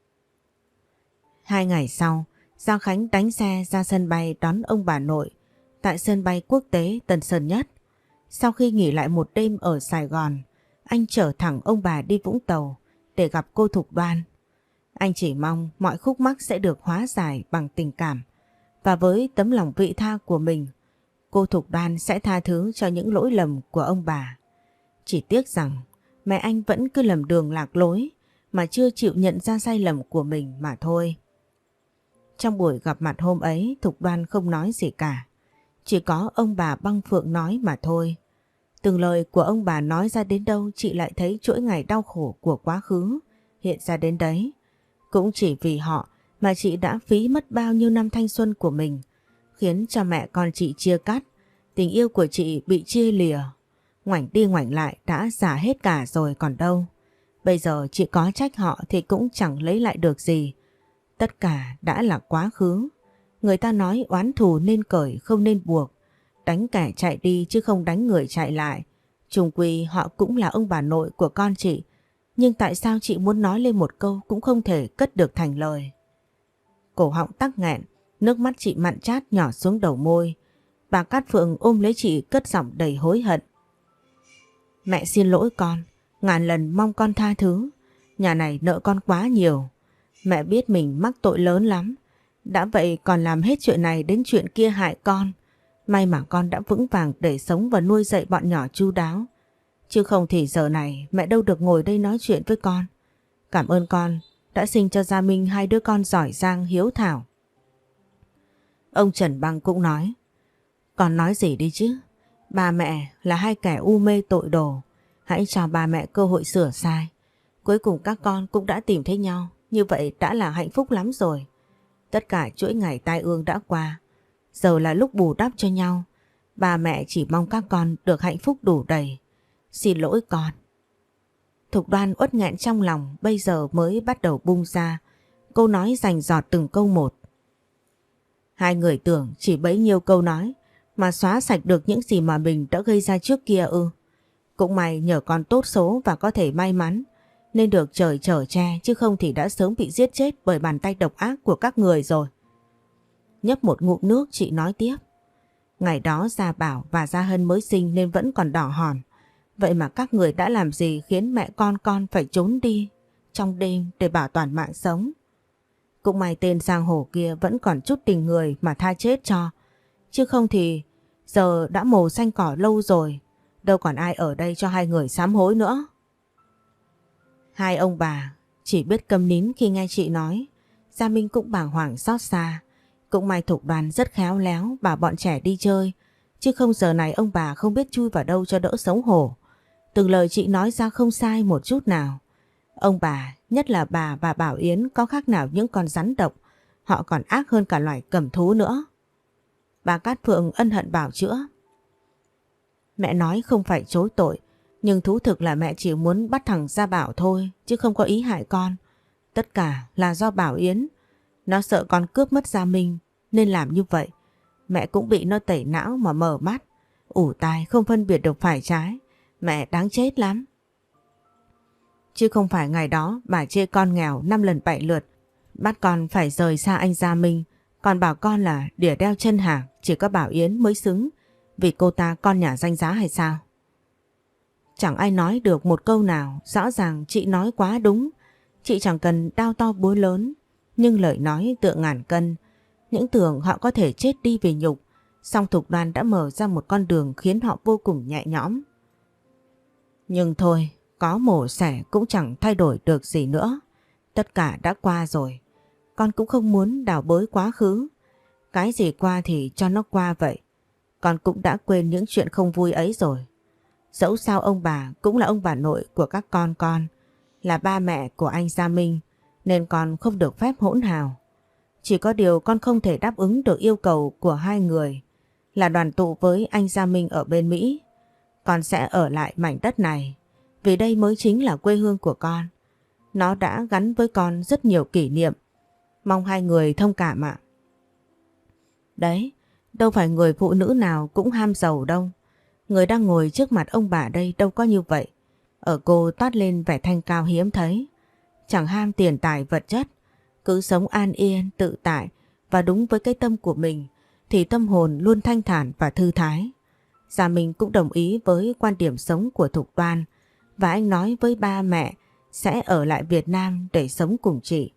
Hai ngày sau, Giang Khánh đánh xe ra sân bay đón ông bà nội tại sân bay quốc tế Tân Sơn Nhất. Sau khi nghỉ lại một đêm ở Sài Gòn, anh chở thẳng ông bà đi Vũng Tàu để gặp cô Thục Đoan. Anh chỉ mong mọi khúc mắc sẽ được hóa giải bằng tình cảm và với tấm lòng vị tha của mình, cô Thục Đoan sẽ tha thứ cho những lỗi lầm của ông bà. Chỉ tiếc rằng mẹ anh vẫn cứ lầm đường lạc lối mà chưa chịu nhận ra sai lầm của mình mà thôi. Trong buổi gặp mặt hôm ấy, Thục Đoan không nói gì cả. Chỉ có ông bà Băng Phượng nói mà thôi. Từng lời của ông bà nói ra đến đâu chị lại thấy chuỗi ngày đau khổ của quá khứ hiện ra đến đấy. Cũng chỉ vì họ mà chị đã phí mất bao nhiêu năm thanh xuân của mình, khiến cho mẹ con chị chia cắt, tình yêu của chị bị chia lìa. Ngoảnh đi ngoảnh lại đã giả hết cả rồi còn đâu. Bây giờ chị có trách họ thì cũng chẳng lấy lại được gì. Tất cả đã là quá khứ. Người ta nói oán thù nên cởi không nên buộc. Đánh kẻ chạy đi chứ không đánh người chạy lại. Chung quy họ cũng là ông bà nội của con chị. Nhưng tại sao chị muốn nói lên một câu cũng không thể cất được thành lời. Cổ họng tắc nghẹn, nước mắt chị mặn chát nhỏ xuống đầu môi. Bà Cát Phượng ôm lấy chị cất giọng đầy hối hận. Mẹ xin lỗi con, ngàn lần mong con tha thứ. Nhà này nợ con quá nhiều. Mẹ biết mình mắc tội lớn lắm. Đã vậy còn làm hết chuyện này đến chuyện kia hại con. May mà con đã vững vàng để sống và nuôi dạy bọn nhỏ chu đáo. Chứ không thì giờ này mẹ đâu được ngồi đây nói chuyện với con. Cảm ơn con đã sinh cho Gia Minh hai đứa con giỏi giang hiếu thảo. Ông Trần Băng cũng nói. Con nói gì đi chứ. Ba mẹ là hai kẻ u mê tội đồ. Hãy cho ba mẹ cơ hội sửa sai. Cuối cùng các con cũng đã tìm thấy nhau. Như vậy đã là hạnh phúc lắm rồi. Tất cả chuỗi ngày tai ương đã qua. Giờ là lúc bù đắp cho nhau. Ba mẹ chỉ mong các con được hạnh phúc đủ đầy. Xin lỗi con. Thục Đoan uất nghẹn trong lòng bây giờ mới bắt đầu bung ra. Cô nói rành rọt từng câu một. Hai người tưởng chỉ bấy nhiêu câu nói mà xóa sạch được những gì mà mình đã gây ra trước kia ư. Cũng may nhờ con tốt số và có thể may mắn nên được trời chở che, chứ không thì đã sớm bị giết chết bởi bàn tay độc ác của các người rồi. Nhấp một ngụm nước chị nói tiếp. Ngày đó Gia Bảo và Gia Hân mới sinh nên vẫn còn đỏ hòn. Vậy mà các người đã làm gì khiến mẹ con con phải trốn đi trong đêm để bảo toàn mạng sống. Cũng may tên giang hồ kia vẫn còn chút tình người mà tha chết cho. Chứ không thì giờ đã màu xanh cỏ lâu rồi. Đâu còn ai ở đây cho hai người sám hối nữa. Hai ông bà chỉ biết câm nín khi nghe chị nói. Gia Minh cũng bàng hoàng xót xa. Cũng may Thục Đoan rất khéo léo bảo bọn trẻ đi chơi. Chứ không giờ này ông bà không biết chui vào đâu cho đỡ xấu hổ. Từng lời chị nói ra không sai một chút nào. Ông bà, nhất là bà và Bảo Yến có khác nào những con rắn độc. Họ còn ác hơn cả loài cầm thú nữa. Bà Cát Phượng ân hận bảo chữa. Mẹ nói không phải chối tội. Nhưng thú thực là mẹ chỉ muốn bắt thằng Gia Bảo thôi chứ không có ý hại con. Tất cả là do Bảo Yến. Nó sợ con cướp mất Gia Minh nên làm như vậy. Mẹ cũng bị nó tẩy não mà mở mắt, ủ tai không phân biệt được phải trái. Mẹ đáng chết lắm. Chứ không phải ngày đó bà chê con nghèo năm lần bảy lượt, bắt con phải rời xa anh Gia Minh, còn bảo con là đỉa đeo chân hàng, chỉ có Bảo Yến mới xứng vì cô ta con nhà danh giá hay sao? Chẳng ai nói được một câu nào, rõ ràng chị nói quá đúng. Chị chẳng cần đao to búa lớn, nhưng lời nói tựa ngàn cân. Những tưởng họ có thể chết đi vì nhục, song Thục Đoan đã mở ra một con đường khiến họ vô cùng nhẹ nhõm. Nhưng thôi, có mổ xẻ cũng chẳng thay đổi được gì nữa. Tất cả đã qua rồi. Con cũng không muốn đào bới quá khứ. Cái gì qua thì cho nó qua vậy. Con cũng đã quên những chuyện không vui ấy rồi. Dẫu sao ông bà cũng là ông bà nội của các con con, là ba mẹ của anh Gia Minh, nên con không được phép hỗn hào. Chỉ có điều con không thể đáp ứng được yêu cầu của hai người là đoàn tụ với anh Gia Minh ở bên Mỹ. Con sẽ ở lại mảnh đất này vì đây mới chính là quê hương của con. Nó đã gắn với con rất nhiều kỷ niệm. Mong hai người thông cảm ạ. Đấy, đâu phải người phụ nữ nào cũng ham giàu đâu. Người đang ngồi trước mặt ông bà đây đâu có như vậy. Ở cô toát lên vẻ thanh cao hiếm thấy. Chẳng ham tiền tài vật chất, cứ sống an yên, tự tại và đúng với cái tâm của mình thì tâm hồn luôn thanh thản và thư thái. Gia Minh cũng đồng ý với quan điểm sống của Thục Đoan và anh nói với ba mẹ sẽ ở lại Việt Nam để sống cùng chị.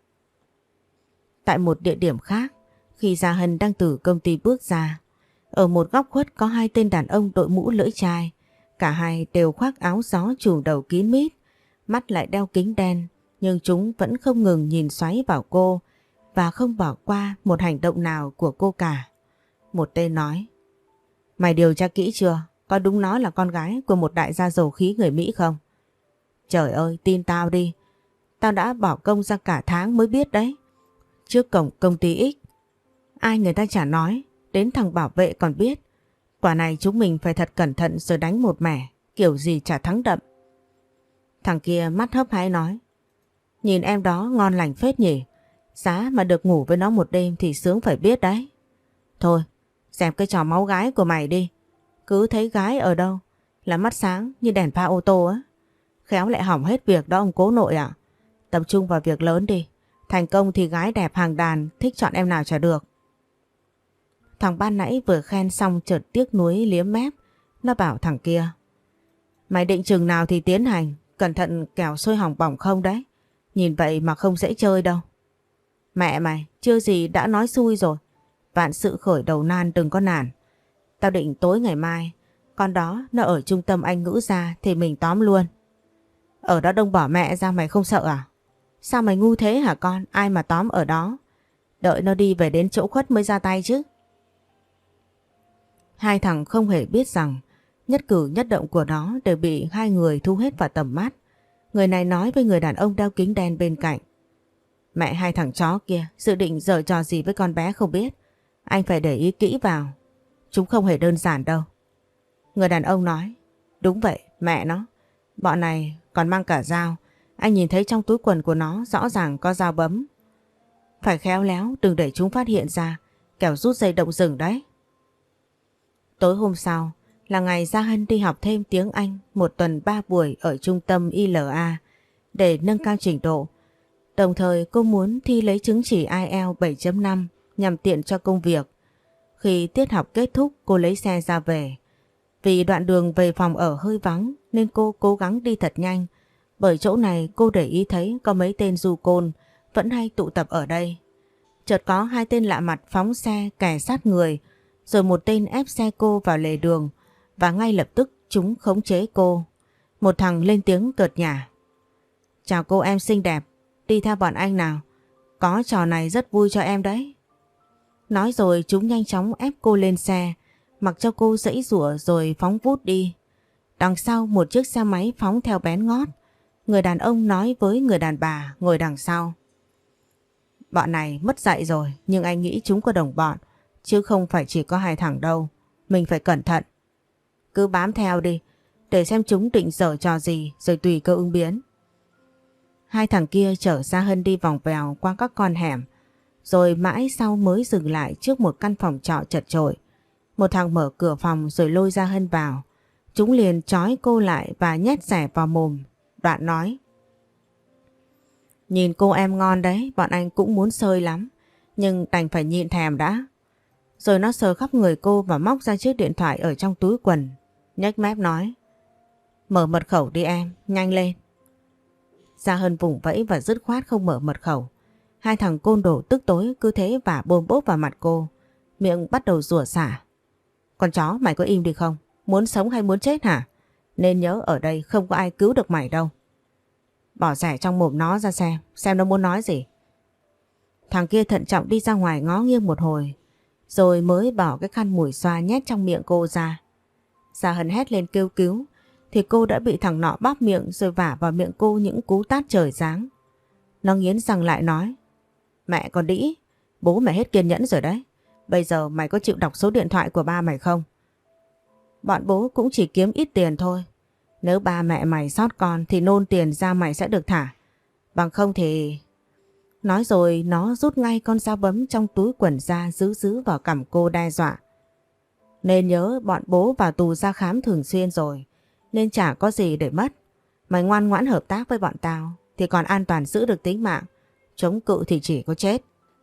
Tại một địa điểm khác, khi Gia Hân đang từ công ty bước ra, ở một góc khuất có hai tên đàn ông đội mũ lưỡi chai. Cả hai đều khoác áo gió trùm đầu kín mít, mắt lại đeo kính đen, nhưng chúng vẫn không ngừng nhìn xoáy vào cô và không bỏ qua một hành động nào của cô cả. Một tên nói: "Mày điều tra kỹ chưa? Có đúng nó là con gái của một đại gia dầu khí người Mỹ không?" "Trời ơi, tin tao đi. Tao đã bỏ công ra cả tháng mới biết đấy. Trước cổng công ty X, ai người ta chả nói, đến thằng bảo vệ còn biết. Quả này chúng mình phải thật cẩn thận rồi đánh một mẻ, kiểu gì chả thắng đậm." Thằng kia mắt hớp hái nói: "Nhìn em đó ngon lành phết nhỉ. Giá mà được ngủ với nó một đêm thì sướng phải biết đấy." "Thôi, dẹp cái trò máu gái của mày đi. Cứ thấy gái ở đâu là mắt sáng như đèn pha ô tô á. Khéo lại hỏng hết việc đó ông cố nội ạ. Tập trung vào việc lớn đi. Thành công thì gái đẹp hàng đàn thích chọn em nào chả được." Thằng ban nãy vừa khen xong chợt tiếc nuối liếm mép. Nó bảo thằng kia: "Mày định chừng nào thì tiến hành, cẩn thận kẻo sôi hỏng bỏng không đấy. Nhìn vậy mà không dễ chơi đâu." "Mẹ mày, chưa gì đã nói xui rồi. Vạn sự khởi đầu nan đừng có nản. Tao định tối ngày mai, con đó nó ở trung tâm Anh ngữ ra thì mình tóm luôn." "Ở đó đông bỏ mẹ ra mày không sợ à?" "Sao mày ngu thế hả con, ai mà tóm ở đó. Đợi nó đi về đến chỗ khuất mới ra tay chứ." Hai thằng không hề biết rằng nhất cử nhất động của nó đều bị hai người thu hết vào tầm mắt. Người này nói với người đàn ông đeo kính đen bên cạnh: "Mẹ hai thằng chó kia dự định giở trò gì với con bé không biết. Anh phải để ý kỹ vào. Chúng không hề đơn giản đâu." Người đàn ông nói: "Đúng vậy, mẹ nó. Bọn này còn mang cả dao. Anh nhìn thấy trong túi quần của nó rõ ràng có dao bấm. Phải khéo léo đừng để chúng phát hiện ra, kẻo rút dây động rừng đấy." Tối hôm sau là ngày Gia Hân đi học thêm tiếng Anh một tuần ba buổi ở trung tâm i lờ a để nâng cao trình độ. Đồng thời cô muốn thi lấy chứng chỉ ai eo bảy chấm năm nhằm tiện cho công việc. Khi tiết học kết thúc cô lấy xe ra về. Vì đoạn đường về phòng ở hơi vắng nên cô cố gắng đi thật nhanh. Bởi chỗ này cô để ý thấy có mấy tên du côn vẫn hay tụ tập ở đây. Chợt có hai tên lạ mặt phóng xe kẻ sát người, rồi một tên ép xe cô vào lề đường và ngay lập tức chúng khống chế cô. Một thằng lên tiếng cợt nhả: "Chào cô em xinh đẹp, đi theo bọn anh nào. Có trò này rất vui cho em đấy." Nói rồi chúng nhanh chóng ép cô lên xe, mặc cho cô giãy giụa rồi phóng vút đi. Đằng sau một chiếc xe máy phóng theo bén ngót. Người đàn ông nói với người đàn bà ngồi đằng sau: "Bọn này mất dạy rồi, nhưng anh nghĩ chúng có đồng bọn, chứ không phải chỉ có hai thằng đâu. Mình phải cẩn thận. Cứ bám theo đi, để xem chúng định giở trò gì rồi tùy cơ ứng biến. Hai thằng kia chở Gia Hân đi vòng vèo qua các con hẻm, rồi mãi sau mới dừng lại trước một căn phòng trọ chật chội. Một thằng mở cửa phòng rồi lôi Gia Hân vào. Chúng liền trói cô lại và nhét rẻ vào mồm. Đoạn nói: Nhìn cô em ngon đấy, bọn anh cũng muốn sơi lắm, nhưng đành phải nhịn thèm đã. Rồi nó sờ khắp người cô và móc ra chiếc điện thoại ở trong túi quần, nhếch mép nói: Mở mật khẩu đi em, nhanh lên. Gia Hân vùng vẫy và dứt khoát không mở mật khẩu. Hai thằng côn đồ tức tối cứ thế vả bôm bốp vào mặt cô, miệng bắt đầu rủa xả: Con chó, mày có im đi không? Muốn sống hay muốn chết hả? Nên nhớ ở đây không có ai cứu được mày đâu. Bỏ rẻ trong mồm nó ra xem, xem nó muốn nói gì. Thằng kia thận trọng đi ra ngoài ngó nghiêng một hồi, rồi mới bỏ cái khăn mùi xoa nhét trong miệng cô ra. Gia Hân hét lên kêu cứu, thì cô đã bị thằng nọ bóp miệng rồi vả vào miệng cô những cú tát trời giáng. Nó nghiến răng lại nói: Mẹ con đĩ, bố mày hết kiên nhẫn rồi đấy. Bây giờ mày có chịu đọc số điện thoại của ba mày không? Bọn bố cũng chỉ kiếm ít tiền thôi. Nếu ba mẹ mày sót con thì nôn tiền ra mày sẽ được thả. Bằng không thì... Nói rồi nó rút ngay con dao bấm trong túi quần ra, giữ giữ vào cằm cô đe dọa: Nên nhớ bọn bố vào tù ra khám thường xuyên rồi, nên chả có gì để mất. Mày ngoan ngoãn hợp tác với bọn tao thì còn an toàn giữ được tính mạng, chống cự thì chỉ có chết.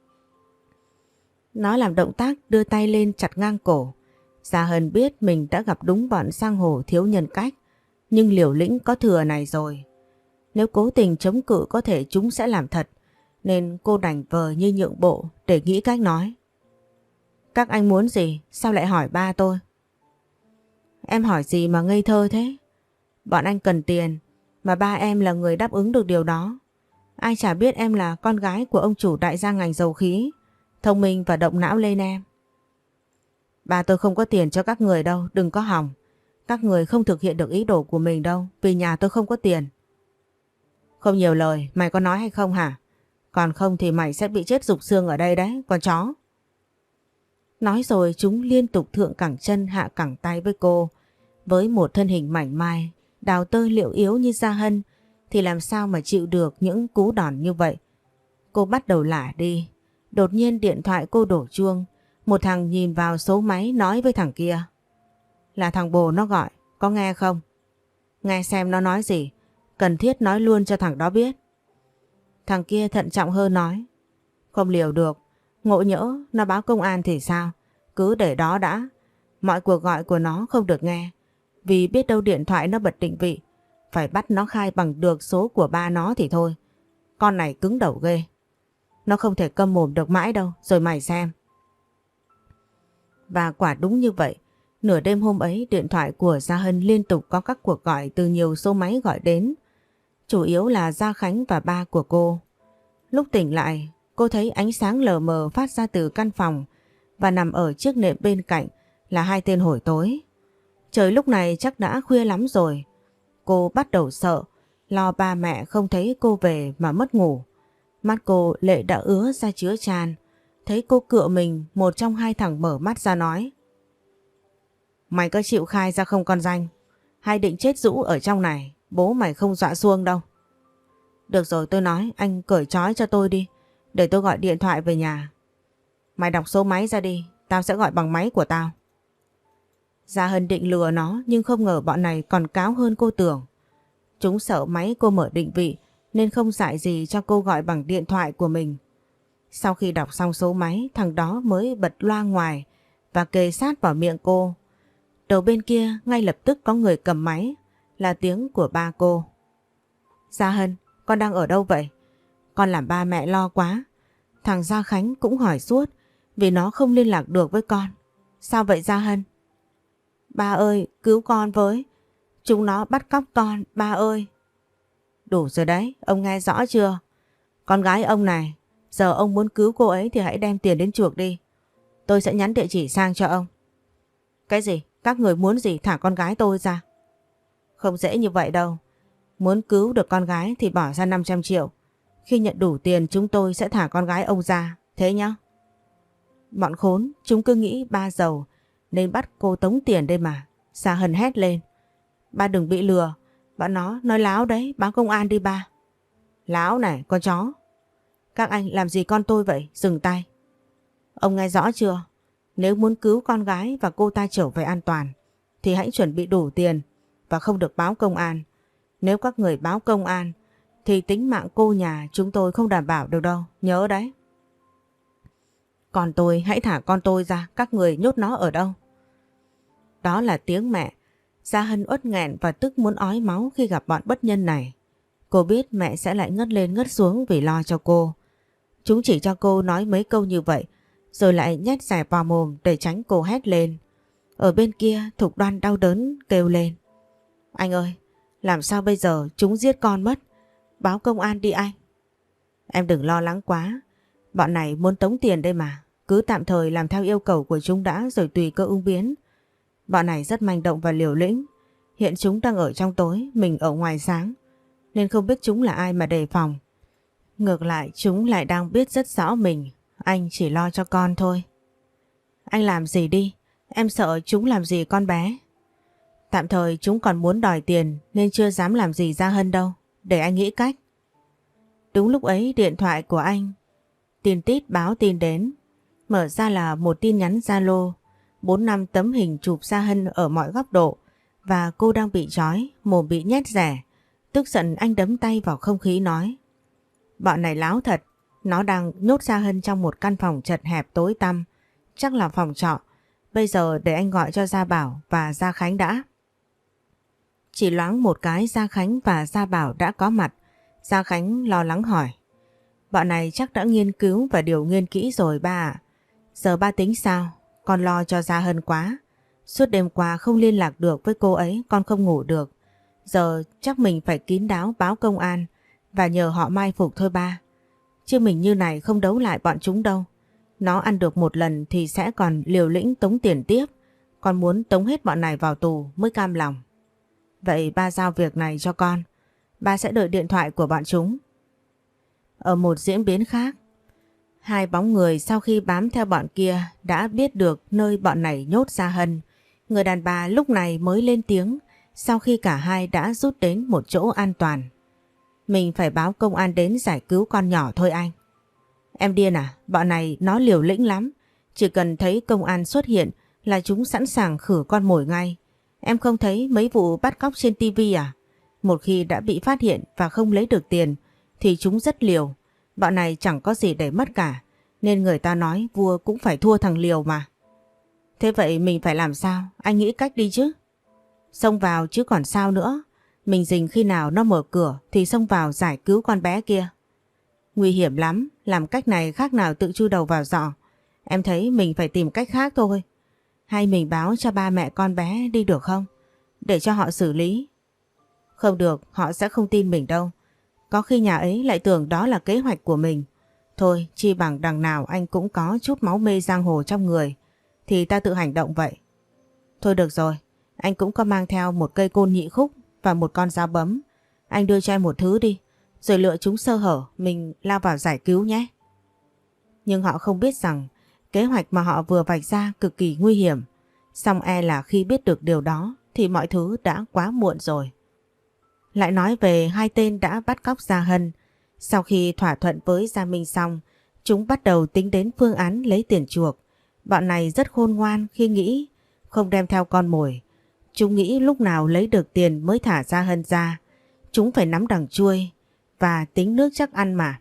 Nó làm động tác đưa tay lên chặt ngang cổ. Gia Hân biết mình đã gặp đúng bọn giang hồ thiếu nhân cách, nhưng liều lĩnh có thừa này rồi. Nếu cố tình chống cự có thể chúng sẽ làm thật, nên cô đành vờ như nhượng bộ để nghĩ cách nói: Các anh muốn gì? Sao lại hỏi ba tôi? Em hỏi gì mà ngây thơ thế? Bọn anh cần tiền, mà ba em là người đáp ứng được điều đó. Ai chả biết em là con gái của ông chủ đại gia ngành dầu khí, thông minh và động não lên em. Ba tôi không có tiền cho các người đâu, đừng có hòng. Các người không thực hiện được ý đồ của mình đâu, vì nhà tôi không có tiền. Không nhiều lời, mày có nói hay không hả? Còn không thì mày sẽ bị chết rục xương ở đây đấy, con chó. Nói rồi chúng liên tục thượng cẳng chân hạ cẳng tay với cô. Với một thân hình mảnh mai, đào tơ liệu yếu như Gia Hân thì làm sao mà chịu được những cú đòn như vậy. Cô bắt đầu lả đi. Đột nhiên điện thoại cô đổ chuông. Một thằng nhìn vào số máy nói với thằng kia: Là thằng bồ nó gọi, có nghe không? Nghe xem nó nói gì, cần thiết nói luôn cho thằng đó biết. Thằng kia thận trọng hơn nói: Không liều được, ngộ nhỡ nó báo công an thì sao? Cứ để đó đã. Mọi cuộc gọi của nó không được nghe, vì biết đâu điện thoại nó bật định vị. Phải bắt nó khai bằng được số của ba nó thì thôi. Con này cứng đầu ghê. Nó không thể câm mồm được mãi đâu, rồi mày xem. Và quả đúng như vậy. Nửa đêm hôm ấy, điện thoại của Gia Hân liên tục có các cuộc gọi từ nhiều số máy gọi đến. Chủ yếu là Gia Khánh và ba của cô. Lúc tỉnh lại, cô thấy ánh sáng lờ mờ phát ra từ căn phòng, và nằm ở chiếc nệm bên cạnh là hai tên hổi tối. Trời lúc này chắc đã khuya lắm rồi. Cô bắt đầu sợ, lo ba mẹ không thấy cô về mà mất ngủ. Mắt cô lệ đã ứa ra chứa tràn. Thấy cô cựa mình, một trong hai thằng mở mắt ra nói: Mày có chịu khai ra không con danh? Hay định chết rũ ở trong này, bố mày không dọa xuông đâu. Được rồi, tôi nói, anh cởi trói cho tôi đi, để tôi gọi điện thoại về nhà. Mày đọc số máy ra đi, tao sẽ gọi bằng máy của tao. Gia Hân định lừa nó, nhưng không ngờ bọn này còn cáo hơn cô tưởng. Chúng sợ máy cô mở định vị nên không dại gì cho cô gọi bằng điện thoại của mình. Sau khi đọc xong số máy, thằng đó mới bật loa ngoài và kề sát vào miệng cô. Đầu bên kia ngay lập tức có người cầm máy, là tiếng của ba cô. Gia Hân, con đang ở đâu vậy? Con làm ba mẹ lo quá. Thằng Gia Khánh cũng hỏi suốt vì nó không liên lạc được với con. Sao vậy Gia Hân? Ba ơi, cứu con với. Chúng nó bắt cóc con, ba ơi. Đủ rồi đấy, ông nghe rõ chưa? Con gái ông này, giờ ông muốn cứu cô ấy thì hãy đem tiền đến chuộc đi. Tôi sẽ nhắn địa chỉ sang cho ông. Cái gì? Các người muốn gì thả con gái tôi ra? Không dễ như vậy đâu. Muốn cứu được con gái thì bỏ ra năm trăm triệu. Khi nhận đủ tiền chúng tôi sẽ thả con gái ông ra. Thế nhá. Bọn khốn, chúng cứ nghĩ ba giàu nên bắt cô tống tiền đây mà. Sa Hân hét lên. Ba đừng bị lừa. Bọn nó nói láo đấy, báo công an đi ba. Láo này, con chó. Các anh làm gì con tôi vậy? Dừng tay. Ông nghe rõ chưa? Nếu muốn cứu con gái và cô ta trở về an toàn thì hãy chuẩn bị đủ tiền và không được báo công an. Nếu các người báo công an thì tính mạng cô nhà chúng tôi không đảm bảo được đâu, nhớ đấy. Còn tôi, hãy thả con tôi ra, các người nhốt nó ở đâu? Đó là tiếng mẹ. Gia Hân uất nghẹn và tức muốn ói máu khi gặp bọn bất nhân này. Cô biết mẹ sẽ lại ngất lên ngất xuống vì lo cho cô. Chúng chỉ cho cô nói mấy câu như vậy rồi lại nhét dẹp vào mồm để tránh cô hét lên. Ở bên kia Thục Đoan đau đớn kêu lên. Anh ơi, làm sao bây giờ, chúng giết con mất. Báo công an đi anh. Em đừng lo lắng quá. Bọn này muốn tống tiền đây mà. Cứ tạm thời làm theo yêu cầu của chúng đã rồi tùy cơ ứng biến. Bọn này rất manh động và liều lĩnh. Hiện chúng đang ở trong tối, mình ở ngoài sáng. Nên không biết chúng là ai mà đề phòng. Ngược lại chúng lại đang biết rất rõ mình. Anh chỉ lo cho con thôi. Anh làm gì đi. Em sợ chúng làm gì con bé. Tạm thời chúng còn muốn đòi tiền nên chưa dám làm gì Gia Hân đâu. Để anh nghĩ cách. Đúng lúc ấy điện thoại của anh tin tít báo tin đến. Mở ra là một tin nhắn Zalo. Bốn năm tấm hình chụp Gia Hân ở mọi góc độ. Và cô đang bị trói, mồm bị nhét rẻ. Tức giận anh đấm tay vào không khí nói. Bọn này láo thật. Nó đang nhốt Gia Hân trong một căn phòng chật hẹp tối tăm. Chắc là phòng trọ. Bây giờ để anh gọi cho Gia Bảo và Gia Khánh đã. Chỉ loáng một cái Gia Khánh và Gia Bảo đã có mặt. Gia Khánh lo lắng hỏi. Bọn này chắc đã nghiên cứu và điều nghiên kỹ rồi ba ạ. Giờ ba tính sao? Con lo cho Gia Hân quá. Suốt đêm qua không liên lạc được với cô ấy, con không ngủ được. Giờ chắc mình phải kín đáo báo công an và nhờ họ mai phục thôi ba. Chứ mình như này không đấu lại bọn chúng đâu. Nó ăn được một lần thì sẽ còn liều lĩnh tống tiền tiếp. Con muốn tống hết bọn này vào tù mới cam lòng. Vậy ba giao việc này cho con. Ba sẽ đợi điện thoại của bọn chúng. Ở một diễn biến khác, hai bóng người sau khi bám theo bọn kia đã biết được nơi bọn này nhốt Gia Hân. Người đàn bà lúc này mới lên tiếng sau khi cả hai đã rút đến một chỗ an toàn. Mình phải báo công an đến giải cứu con nhỏ thôi anh. Em điên à? Bọn này nó liều lĩnh lắm. Chỉ cần thấy công an xuất hiện là chúng sẵn sàng khử con mồi ngay. Em không thấy mấy vụ bắt cóc trên tivi à? Một khi đã bị phát hiện và không lấy được tiền thì chúng rất liều. Bọn này chẳng có gì để mất cả. Nên người ta nói vua cũng phải thua thằng liều mà. Thế vậy mình phải làm sao? Anh nghĩ cách đi chứ. Xông vào chứ còn sao nữa. Mình rình khi nào nó mở cửa thì xông vào giải cứu con bé kia. Nguy hiểm lắm. Làm cách này khác nào tự chui đầu vào giỏ. Em thấy mình phải tìm cách khác thôi. Hay mình báo cho ba mẹ con bé đi được không? Để cho họ xử lý. Không được, họ sẽ không tin mình đâu. Có khi nhà ấy lại tưởng đó là kế hoạch của mình. Thôi, chi bằng đằng nào anh cũng có chút máu mê giang hồ trong người. Thì ta tự hành động vậy. Thôi được rồi, anh cũng có mang theo một cây côn nhị khúc và một con dao bấm. Anh đưa cho em một thứ đi. Rồi lựa chúng sơ hở, mình lao vào giải cứu nhé. Nhưng họ không biết rằng kế hoạch mà họ vừa vạch ra cực kỳ nguy hiểm. Song e là khi biết được điều đó thì mọi thứ đã quá muộn rồi. Lại nói về hai tên đã bắt cóc Gia Hân. Sau khi thỏa thuận với Gia Minh xong, chúng bắt đầu tính đến phương án lấy tiền chuộc. Bọn này rất khôn ngoan khi nghĩ không đem theo con mồi. Chúng nghĩ lúc nào lấy được tiền mới thả Gia Hân ra. Chúng phải nắm đằng chuôi và tính nước chắc ăn mà.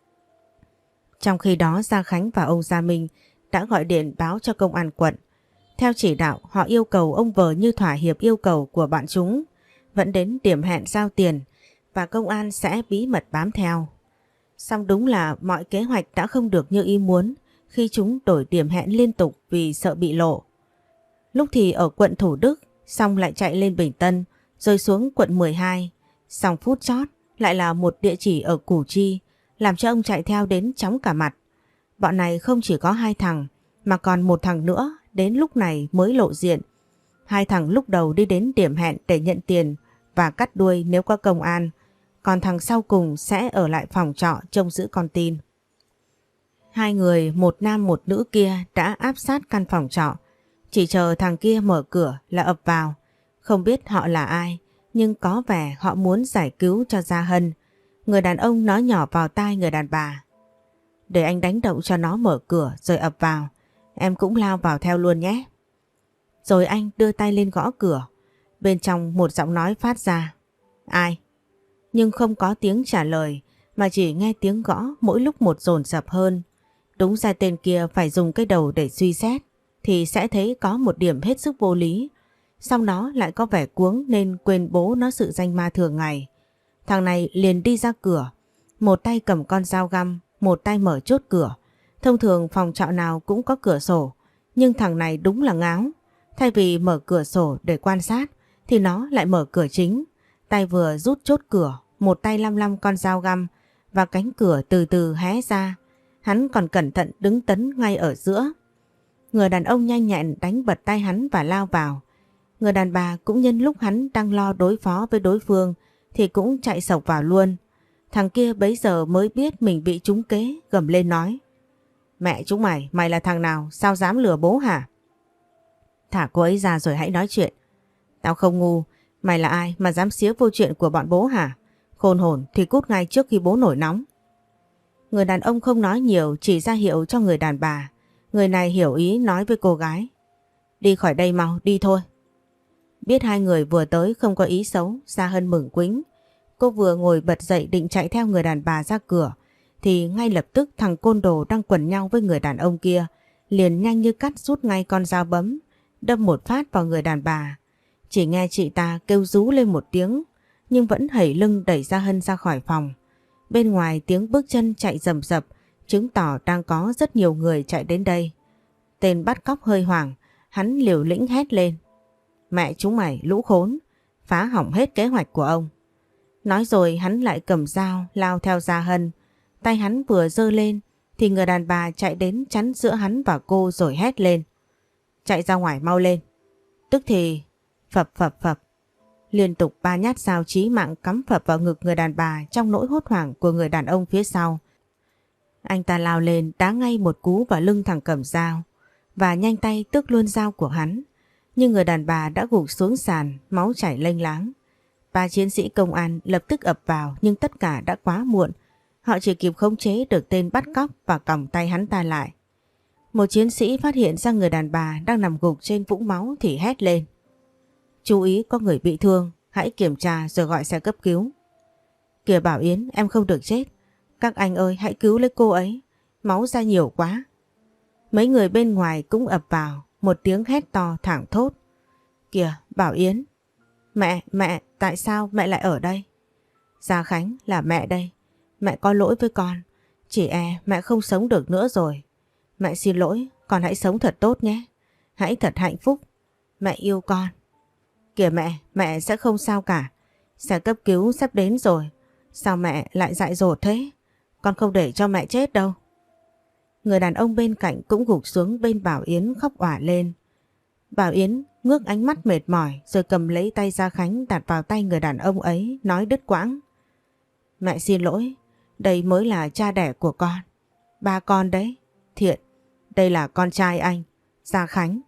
Trong khi đó Gia Khánh và ông Gia Minh đã gọi điện báo cho công an quận. Theo chỉ đạo họ yêu cầu ông Vờ như thỏa hiệp yêu cầu của bọn chúng, vẫn đến điểm hẹn giao tiền và công an sẽ bí mật bám theo. Song đúng là mọi kế hoạch đã không được như ý muốn khi chúng đổi điểm hẹn liên tục vì sợ bị lộ. Lúc thì ở quận Thủ Đức, xong lại chạy lên Bình Tân, rồi xuống quận mười hai, xong phút chót lại là một địa chỉ ở Củ Chi, làm cho ông chạy theo đến chóng cả mặt. Bọn này không chỉ có hai thằng, mà còn một thằng nữa đến lúc này mới lộ diện. Hai thằng lúc đầu đi đến điểm hẹn để nhận tiền và cắt đuôi nếu có công an, còn thằng sau cùng sẽ ở lại phòng trọ trông giữ con tin. Hai người, một nam một nữ kia đã áp sát căn phòng trọ, chỉ chờ thằng kia mở cửa là ập vào. Không biết họ là ai, nhưng có vẻ họ muốn giải cứu cho Gia Hân. Người đàn ông nói nhỏ vào tai người đàn bà. Để anh đánh động cho nó mở cửa rồi ập vào. Em cũng lao vào theo luôn nhé. Rồi anh đưa tay lên gõ cửa. Bên trong một giọng nói phát ra. Ai? Nhưng không có tiếng trả lời, mà chỉ nghe tiếng gõ mỗi lúc một dồn dập hơn. Đúng ra tên kia phải dùng cái đầu để suy xét thì sẽ thấy có một điểm hết sức vô lý. Xong nó lại có vẻ cuống nên quên bố nó sự danh ma thường ngày. Thằng này liền đi ra cửa, một tay cầm con dao găm, một tay mở chốt cửa. Thông thường phòng trọ nào cũng có cửa sổ, nhưng thằng này đúng là ngáo. Thay vì mở cửa sổ để quan sát thì nó lại mở cửa chính. Tay vừa rút chốt cửa, một tay lăm lăm con dao găm và cánh cửa từ từ hé ra. Hắn còn cẩn thận đứng tấn ngay ở giữa. Người đàn ông nhanh nhẹn đánh bật tay hắn và lao vào. Người đàn bà cũng nhân lúc hắn đang lo đối phó với đối phương thì cũng chạy sộc vào luôn. Thằng kia bấy giờ mới biết mình bị trúng kế, gầm lên nói. Mẹ chúng mày, mày là thằng nào, sao dám lừa bố hả? Thả cô ấy ra rồi hãy nói chuyện. Tao không ngu, mày là ai mà dám xía vô chuyện của bọn bố hả? Khôn hồn thì cút ngay trước khi bố nổi nóng. Người đàn ông không nói nhiều, chỉ ra hiệu cho người đàn bà. Người này hiểu ý nói với cô gái. Đi khỏi đây mau, đi thôi. Biết hai người vừa tới không có ý xấu, Gia Hân mừng quính. Cô vừa ngồi bật dậy định chạy theo người đàn bà ra cửa, thì ngay lập tức thằng côn đồ đang quần nhau với người đàn ông kia liền nhanh như cắt rút ngay con dao bấm, đâm một phát vào người đàn bà. Chỉ nghe chị ta kêu rú lên một tiếng, nhưng vẫn hẩy lưng đẩy Gia Hân ra khỏi phòng. Bên ngoài tiếng bước chân chạy rầm rập, chứng tỏ đang có rất nhiều người chạy đến đây. Tên bắt cóc hơi hoảng, hắn liều lĩnh hét lên. Mẹ chúng mày lũ khốn, phá hỏng hết kế hoạch của ông. Nói rồi hắn lại cầm dao lao theo Gia Hân. Tay hắn vừa giơ lên thì người đàn bà chạy đến chắn giữa hắn và cô rồi hét lên. Chạy ra ngoài mau lên. Tức thì phập phập phập. Liên tục ba nhát dao chí mạng cắm phập vào ngực người đàn bà trong nỗi hốt hoảng của người đàn ông phía sau. Anh ta lao lên đá ngay một cú vào lưng thằng cầm dao và nhanh tay tước luôn dao của hắn. Nhưng người đàn bà đã gục xuống sàn, máu chảy lênh láng. Ba chiến sĩ công an lập tức ập vào nhưng tất cả đã quá muộn. Họ chỉ kịp khống chế được tên bắt cóc và còng tay hắn ta lại. Một chiến sĩ phát hiện ra người đàn bà đang nằm gục trên vũng máu thì hét lên. Chú ý có người bị thương, hãy kiểm tra rồi gọi xe cấp cứu. Kìa Bảo Yến, em không được chết. Các anh ơi hãy cứu lấy cô ấy, máu ra nhiều quá. Mấy người bên ngoài cũng ập vào, một tiếng hét to thảng thốt. Kìa Bảo Yến. Mẹ, mẹ, tại sao mẹ lại ở đây? Gia Khánh, là mẹ đây. Mẹ có lỗi với con. Chỉ e mẹ không sống được nữa rồi. Mẹ xin lỗi, con hãy sống thật tốt nhé. Hãy thật hạnh phúc. Mẹ yêu con. Kìa mẹ, mẹ sẽ không sao cả. Xe cấp cứu sắp đến rồi. Sao mẹ lại dại dột thế? Con không để cho mẹ chết đâu. Người đàn ông bên cạnh cũng gục xuống bên Bảo Yến khóc òa lên. Bảo Yến ngước ánh mắt mệt mỏi rồi cầm lấy tay Gia Khánh đặt vào tay người đàn ông ấy, nói đứt quãng. Mẹ xin lỗi, đây mới là cha đẻ của con. Ba con đấy, Thiện, đây là con trai anh, Gia Khánh.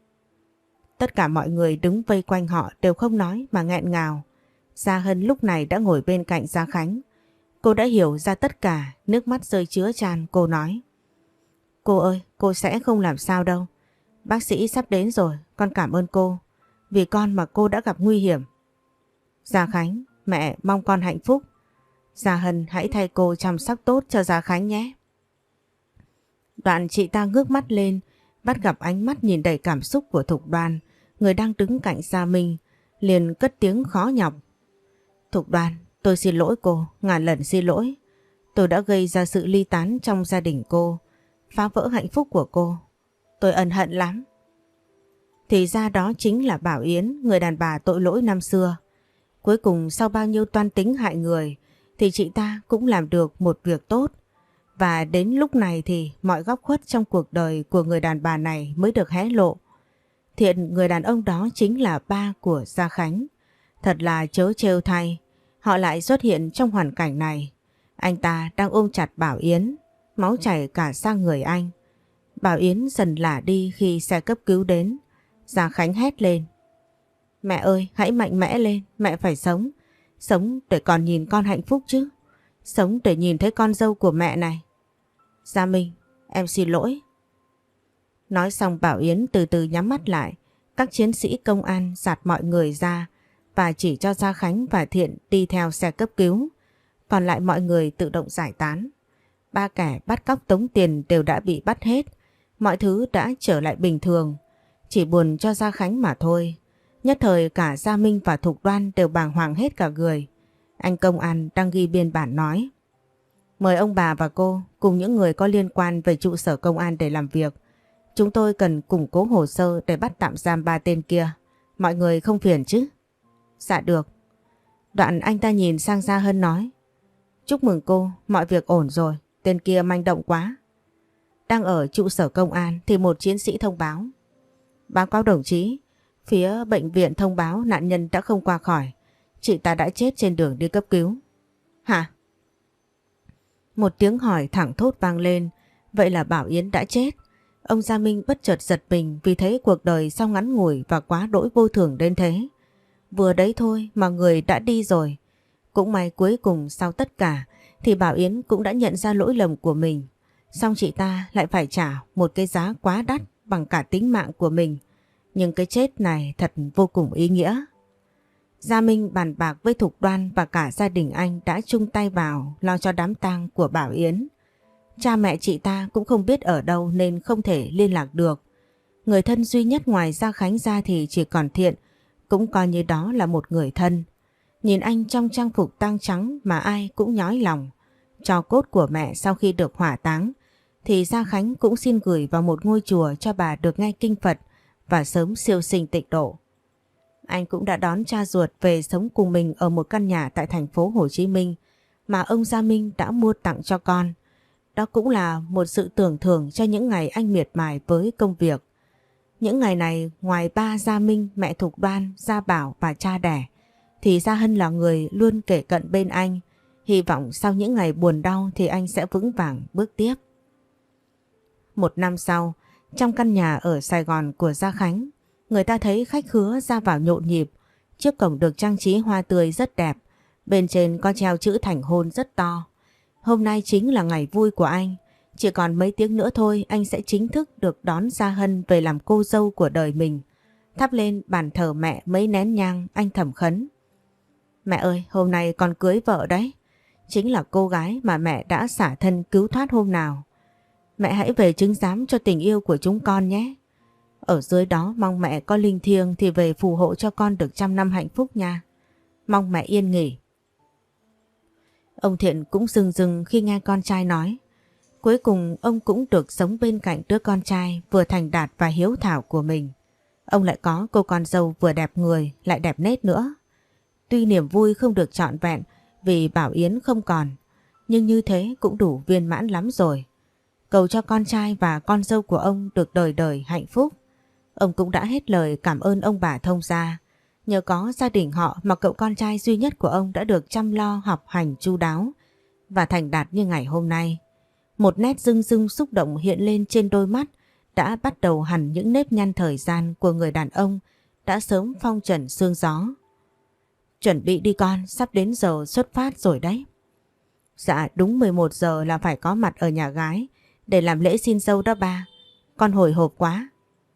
Tất cả mọi người đứng vây quanh họ đều không nói mà nghẹn ngào. Gia Hân lúc này đã ngồi bên cạnh Gia Khánh. Cô đã hiểu ra tất cả, nước mắt rơi chứa tràn, cô nói. Cô ơi, cô sẽ không làm sao đâu. Bác sĩ sắp đến rồi, con cảm ơn cô. Vì con mà cô đã gặp nguy hiểm. Gia Khánh, mẹ mong con hạnh phúc. Gia Hân hãy thay cô chăm sóc tốt cho Gia Khánh nhé. Đoạn chị ta ngước mắt lên, bắt gặp ánh mắt nhìn đầy cảm xúc của Thục Đoan, người đang đứng cạnh Gia Minh, liền cất tiếng khó nhọc. Thục Đoan, tôi xin lỗi cô, ngàn lần xin lỗi. Tôi đã gây ra sự ly tán trong gia đình cô, phá vỡ hạnh phúc của cô. Tôi ân hận lắm. Thì ra đó chính là Bảo Yến, người đàn bà tội lỗi năm xưa. Cuối cùng sau bao nhiêu toan tính hại người thì chị ta cũng làm được một việc tốt. Và đến lúc này thì mọi góc khuất trong cuộc đời của người đàn bà này mới được hé lộ. Thiện, người đàn ông đó chính là ba của Gia Khánh. Thật là trớ trêu thay, họ lại xuất hiện trong hoàn cảnh này. Anh ta đang ôm chặt Bảo Yến, máu chảy cả sang người anh. Bảo Yến dần lả đi khi xe cấp cứu đến. Gia Khánh hét lên. Mẹ ơi, hãy mạnh mẽ lên, mẹ phải sống. Sống để còn nhìn con hạnh phúc chứ. Sống để nhìn thấy con dâu của mẹ này. Gia Minh, em xin lỗi. Nói xong Bảo Yến từ từ nhắm mắt lại. Các chiến sĩ công an dạt mọi người ra và chỉ cho Gia Khánh và Thiện đi theo xe cấp cứu. Còn lại mọi người tự động giải tán. Ba kẻ bắt cóc tống tiền đều đã bị bắt hết. Mọi thứ đã trở lại bình thường. Chỉ buồn cho Gia Khánh mà thôi. Nhất thời cả Gia Minh và Thục Đoan đều bàng hoàng hết cả người. Anh công an đang ghi biên bản nói: mời ông bà và cô cùng những người có liên quan về trụ sở công an để làm việc. Chúng tôi cần củng cố hồ sơ để bắt tạm giam ba tên kia. Mọi người không phiền chứ? Dạ được. Đoạn anh ta nhìn sang Gia Hân nói: chúc mừng cô, mọi việc ổn rồi. Tên kia manh động quá. Đang ở trụ sở công an thì một chiến sĩ thông báo: báo cáo đồng chí, phía bệnh viện thông báo nạn nhân đã không qua khỏi. Chị ta đã chết trên đường đi cấp cứu. Hả? Một tiếng hỏi thẳng thốt vang lên. Vậy là Bảo Yến đã chết. Ông Gia Minh bất chợt giật mình vì thấy cuộc đời sao ngắn ngủi và quá đỗi vô thường đến thế. Vừa đấy thôi mà người đã đi rồi. Cũng may cuối cùng sau tất cả thì Bảo Yến cũng đã nhận ra lỗi lầm của mình. Xong chị ta lại phải trả một cái giá quá đắt bằng cả tính mạng của mình. Nhưng cái chết này thật vô cùng ý nghĩa. Gia Minh bàn bạc với Thục Đoan và cả gia đình anh đã chung tay vào lo cho đám tang của Bảo Yến. Cha mẹ chị ta cũng không biết ở đâu nên không thể liên lạc được. Người thân duy nhất ngoài Gia Khánh ra thì chỉ còn Thiện, cũng coi như đó là một người thân. Nhìn anh trong trang phục tang trắng mà ai cũng nhói lòng. Tro cốt của mẹ sau khi được hỏa táng thì Gia Khánh cũng xin gửi vào một ngôi chùa cho bà được nghe kinh Phật và sớm siêu sinh tịnh độ. Anh cũng đã đón cha ruột về sống cùng mình ở một căn nhà tại thành phố Hồ Chí Minh mà ông Gia Minh đã mua tặng cho con. Đó cũng là một sự tưởng thưởng cho những ngày anh miệt mài với công việc. Những ngày này ngoài ba Gia Minh, mẹ Thục Đoan, Gia Bảo và cha đẻ thì Gia Hân là người luôn kề cận bên anh. Hy vọng sau những ngày buồn đau thì anh sẽ vững vàng bước tiếp. Một năm sau, trong căn nhà ở Sài Gòn của Gia Khánh, người ta thấy khách khứa ra vào nhộn nhịp. Trước cổng được trang trí hoa tươi rất đẹp. Bên trên có treo chữ thành hôn rất to. Hôm nay chính là ngày vui của anh. Chỉ còn mấy tiếng nữa thôi anh sẽ chính thức được đón Gia Hân về làm cô dâu của đời mình. Thắp lên bàn thờ mẹ mấy nén nhang, anh thầm khấn: mẹ ơi, hôm nay con cưới vợ đấy. Chính là cô gái mà mẹ đã xả thân cứu thoát hôm nào. Mẹ hãy về chứng giám cho tình yêu của chúng con nhé. Ở dưới đó mong mẹ có linh thiêng thì về phù hộ cho con được trăm năm hạnh phúc nha. Mong mẹ yên nghỉ. Ông Thiện cũng rưng rưng khi nghe con trai nói. Cuối cùng ông cũng được sống bên cạnh đứa con trai vừa thành đạt và hiếu thảo của mình. Ông lại có cô con dâu vừa đẹp người lại đẹp nết nữa. Tuy niềm vui không được trọn vẹn vì Bảo Yến không còn, nhưng như thế cũng đủ viên mãn lắm rồi. Cầu cho con trai và con dâu của ông được đời đời hạnh phúc. Ông cũng đã hết lời cảm ơn ông bà thông gia. Nhờ có gia đình họ mà cậu con trai duy nhất của ông đã được chăm lo học hành chu đáo và thành đạt như ngày hôm nay. Một nét rưng rưng xúc động hiện lên trên đôi mắt đã bắt đầu hằn những nếp nhăn thời gian của người đàn ông đã sớm phong trần sương gió. Chuẩn bị đi con, sắp đến giờ xuất phát rồi đấy. Dạ đúng mười một giờ là phải có mặt ở nhà gái để làm lễ xin dâu đó ba. Con hồi hộp quá.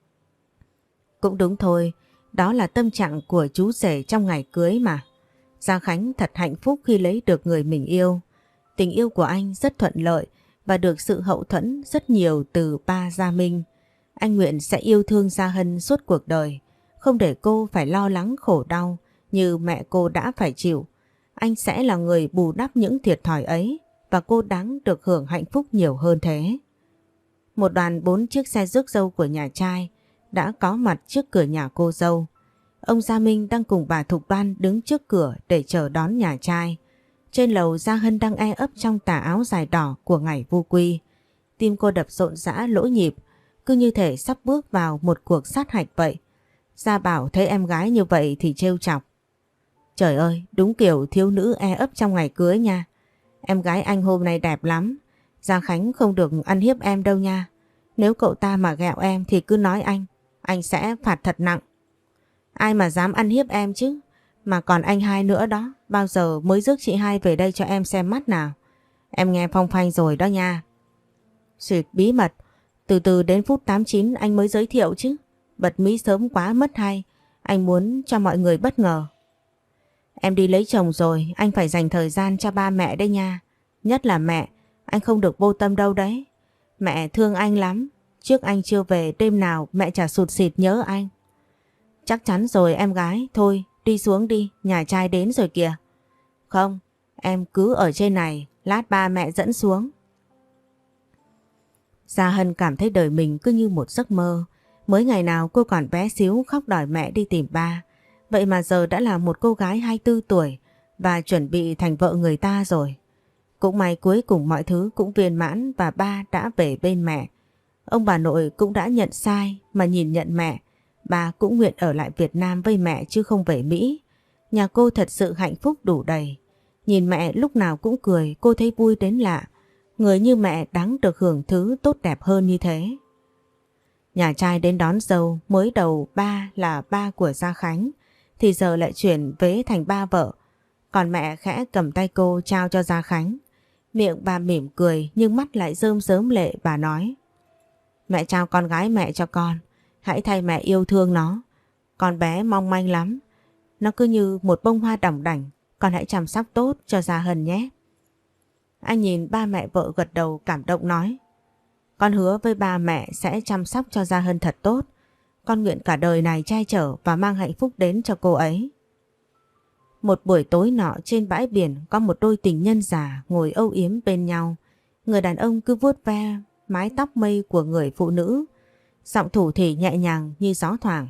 Cũng đúng thôi, đó là tâm trạng của chú rể trong ngày cưới mà. Gia Khánh thật hạnh phúc khi lấy được người mình yêu. Tình yêu của anh rất thuận lợi và được sự hậu thuẫn rất nhiều từ ba Gia Minh. Anh nguyện sẽ yêu thương Gia Hân suốt cuộc đời, không để cô phải lo lắng khổ đau như mẹ cô đã phải chịu. Anh sẽ là người bù đắp những thiệt thòi ấy và cô đáng được hưởng hạnh phúc nhiều hơn thế. Một đoàn bốn chiếc xe rước dâu của nhà trai đã có mặt trước cửa nhà cô dâu. Ông Gia Minh đang cùng bà Thục Đoan đứng trước cửa để chờ đón nhà trai. Trên lầu Gia Hân đang e ấp trong tà áo dài đỏ của ngày vu quy. Tim cô đập rộn rã lỗ nhịp, cứ như thể sắp bước vào một cuộc sát hạch vậy. Gia Bảo thấy em gái như vậy thì trêu chọc. Trời ơi, đúng kiểu thiếu nữ e ấp trong ngày cưới nha. Em gái anh hôm nay đẹp lắm. Gia Khánh không được ăn hiếp em đâu nha. Nếu cậu ta mà ghẹo em thì cứ nói anh. Anh sẽ phạt thật nặng. Ai mà dám ăn hiếp em chứ? Mà còn anh hai nữa đó, bao giờ mới rước chị hai về đây cho em xem mắt nào? Em nghe phong phanh rồi đó nha. Xuyệt bí mật, từ từ đến phút tám chín anh mới giới thiệu chứ. Bật mí sớm quá mất hay, anh muốn cho mọi người bất ngờ. Em đi lấy chồng rồi, anh phải dành thời gian cho ba mẹ đấy nha. Nhất là mẹ, anh không được vô tâm đâu đấy. Mẹ thương anh lắm, trước anh chưa về đêm nào mẹ chả sụt sịt nhớ anh. Chắc chắn rồi em gái, thôi đi xuống đi, nhà trai đến rồi kìa. Không, em cứ ở trên này, lát ba mẹ dẫn xuống. Gia Hân cảm thấy đời mình cứ như một giấc mơ. Mới ngày nào cô còn bé xíu khóc đòi mẹ đi tìm ba. Vậy mà giờ đã là một cô gái hai mươi tư tuổi và chuẩn bị thành vợ người ta rồi. Cũng may cuối cùng mọi thứ cũng viên mãn và ba đã về bên mẹ. Ông bà nội cũng đã nhận sai mà nhìn nhận mẹ. Ba cũng nguyện ở lại Việt Nam với mẹ chứ không về Mỹ. Nhà cô thật sự hạnh phúc đủ đầy. Nhìn mẹ lúc nào cũng cười, cô thấy vui đến lạ. Người như mẹ đáng được hưởng thứ tốt đẹp hơn như thế. Nhà trai đến đón dâu, mới đầu ba là ba của Gia Khánh, thì giờ lại chuyển vế thành ba vợ. Còn mẹ khẽ cầm tay cô trao cho Gia Khánh. Miệng bà mỉm cười nhưng mắt lại rơm rớm lệ, bà nói: Mẹ trao con gái mẹ cho con, hãy thay mẹ yêu thương nó. Con bé mong manh lắm, nó cứ như một bông hoa đỏng đảnh, con hãy chăm sóc tốt cho Gia Hân nhé. Anh nhìn ba mẹ vợ gật đầu cảm động nói: Con hứa với ba mẹ sẽ chăm sóc cho Gia Hân thật tốt. Con nguyện cả đời này che chở và mang hạnh phúc đến cho cô ấy. Một buổi tối nọ trên bãi biển có một đôi tình nhân già ngồi âu yếm bên nhau. Người đàn ông cứ vuốt ve mái tóc mây của người phụ nữ, giọng thủ thỉ nhẹ nhàng như gió thoảng.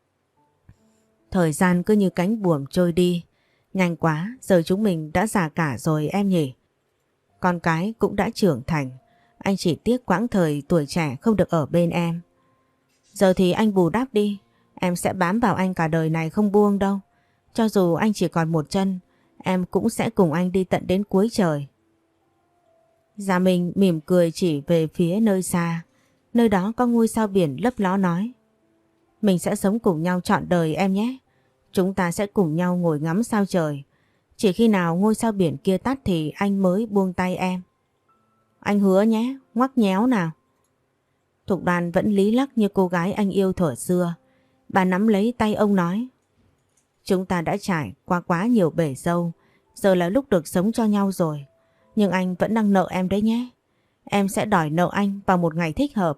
Thời gian cứ như cánh buồm trôi đi. Nhanh quá, giờ chúng mình đã già cả rồi em nhỉ. Con cái cũng đã trưởng thành. Anh chỉ tiếc quãng thời tuổi trẻ không được ở bên em. Giờ thì anh bù đắp đi. Em sẽ bám vào anh cả đời này không buông đâu. Cho dù anh chỉ còn một chân, em cũng sẽ cùng anh đi tận đến cuối trời. Gia Minh mỉm cười chỉ về phía nơi xa. Nơi đó có ngôi sao biển lấp ló nói: Mình sẽ sống cùng nhau trọn đời em nhé. Chúng ta sẽ cùng nhau ngồi ngắm sao trời. Chỉ khi nào ngôi sao biển kia tắt thì anh mới buông tay em. Anh hứa nhé, ngoắc nhéo nào. Thục Đoan vẫn lý lắc như cô gái anh yêu thuở xưa. Bà nắm lấy tay ông nói: Chúng ta đã trải qua quá nhiều bể dâu, giờ là lúc được sống cho nhau rồi. Nhưng anh vẫn đang nợ em đấy nhé. Em sẽ đòi nợ anh vào một ngày thích hợp.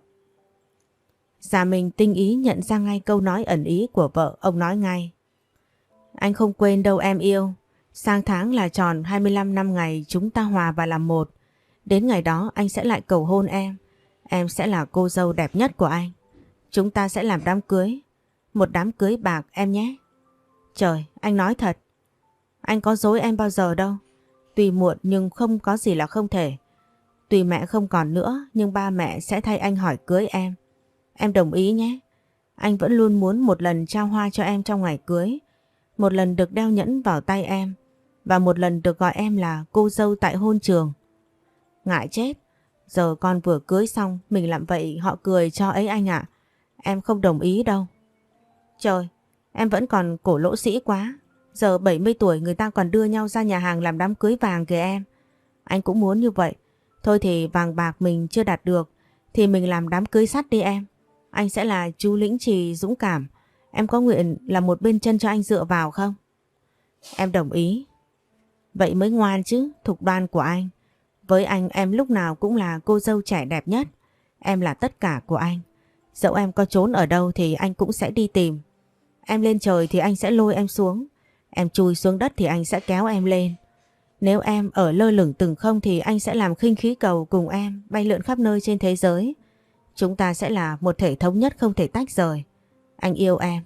Gia Minh tinh ý nhận ra ngay câu nói ẩn ý của vợ, ông nói ngay: Anh không quên đâu em yêu. Sang tháng là tròn hai mươi lăm năm ngày chúng ta hòa và làm một. Đến ngày đó anh sẽ lại cầu hôn em. Em sẽ là cô dâu đẹp nhất của anh. Chúng ta sẽ làm đám cưới. Một đám cưới bạc em nhé. Trời, anh nói thật. Anh có dối em bao giờ đâu. Tuy muộn nhưng không có gì là không thể. Tuy mẹ không còn nữa nhưng ba mẹ sẽ thay anh hỏi cưới em. Em đồng ý nhé. Anh vẫn luôn muốn một lần trao hoa cho em trong ngày cưới. Một lần được đeo nhẫn vào tay em. Và một lần được gọi em là cô dâu tại hôn trường. Ngại chết. Giờ con vừa cưới xong mình làm vậy họ cười cho ấy anh ạ. Em không đồng ý đâu. Trời, em vẫn còn cổ lỗ sĩ quá. Giờ bảy mươi tuổi người ta còn đưa nhau ra nhà hàng làm đám cưới vàng kìa em. Anh cũng muốn như vậy. Thôi thì vàng bạc mình chưa đạt được thì mình làm đám cưới sắt đi em. Anh sẽ là chú lĩnh trì dũng cảm. Em có nguyện là một bên chân cho anh dựa vào không? Em đồng ý. Vậy mới ngoan chứ, Thục Đoan của anh. Với anh em lúc nào cũng là cô dâu trẻ đẹp nhất. Em là tất cả của anh. Dẫu em có trốn ở đâu thì anh cũng sẽ đi tìm. Em lên trời thì anh sẽ lôi em xuống. Em chui xuống đất thì anh sẽ kéo em lên. Nếu em ở lơ lửng từng không thì anh sẽ làm khinh khí cầu cùng em bay lượn khắp nơi trên thế giới. Chúng ta sẽ là một thể thống nhất không thể tách rời. Anh yêu em.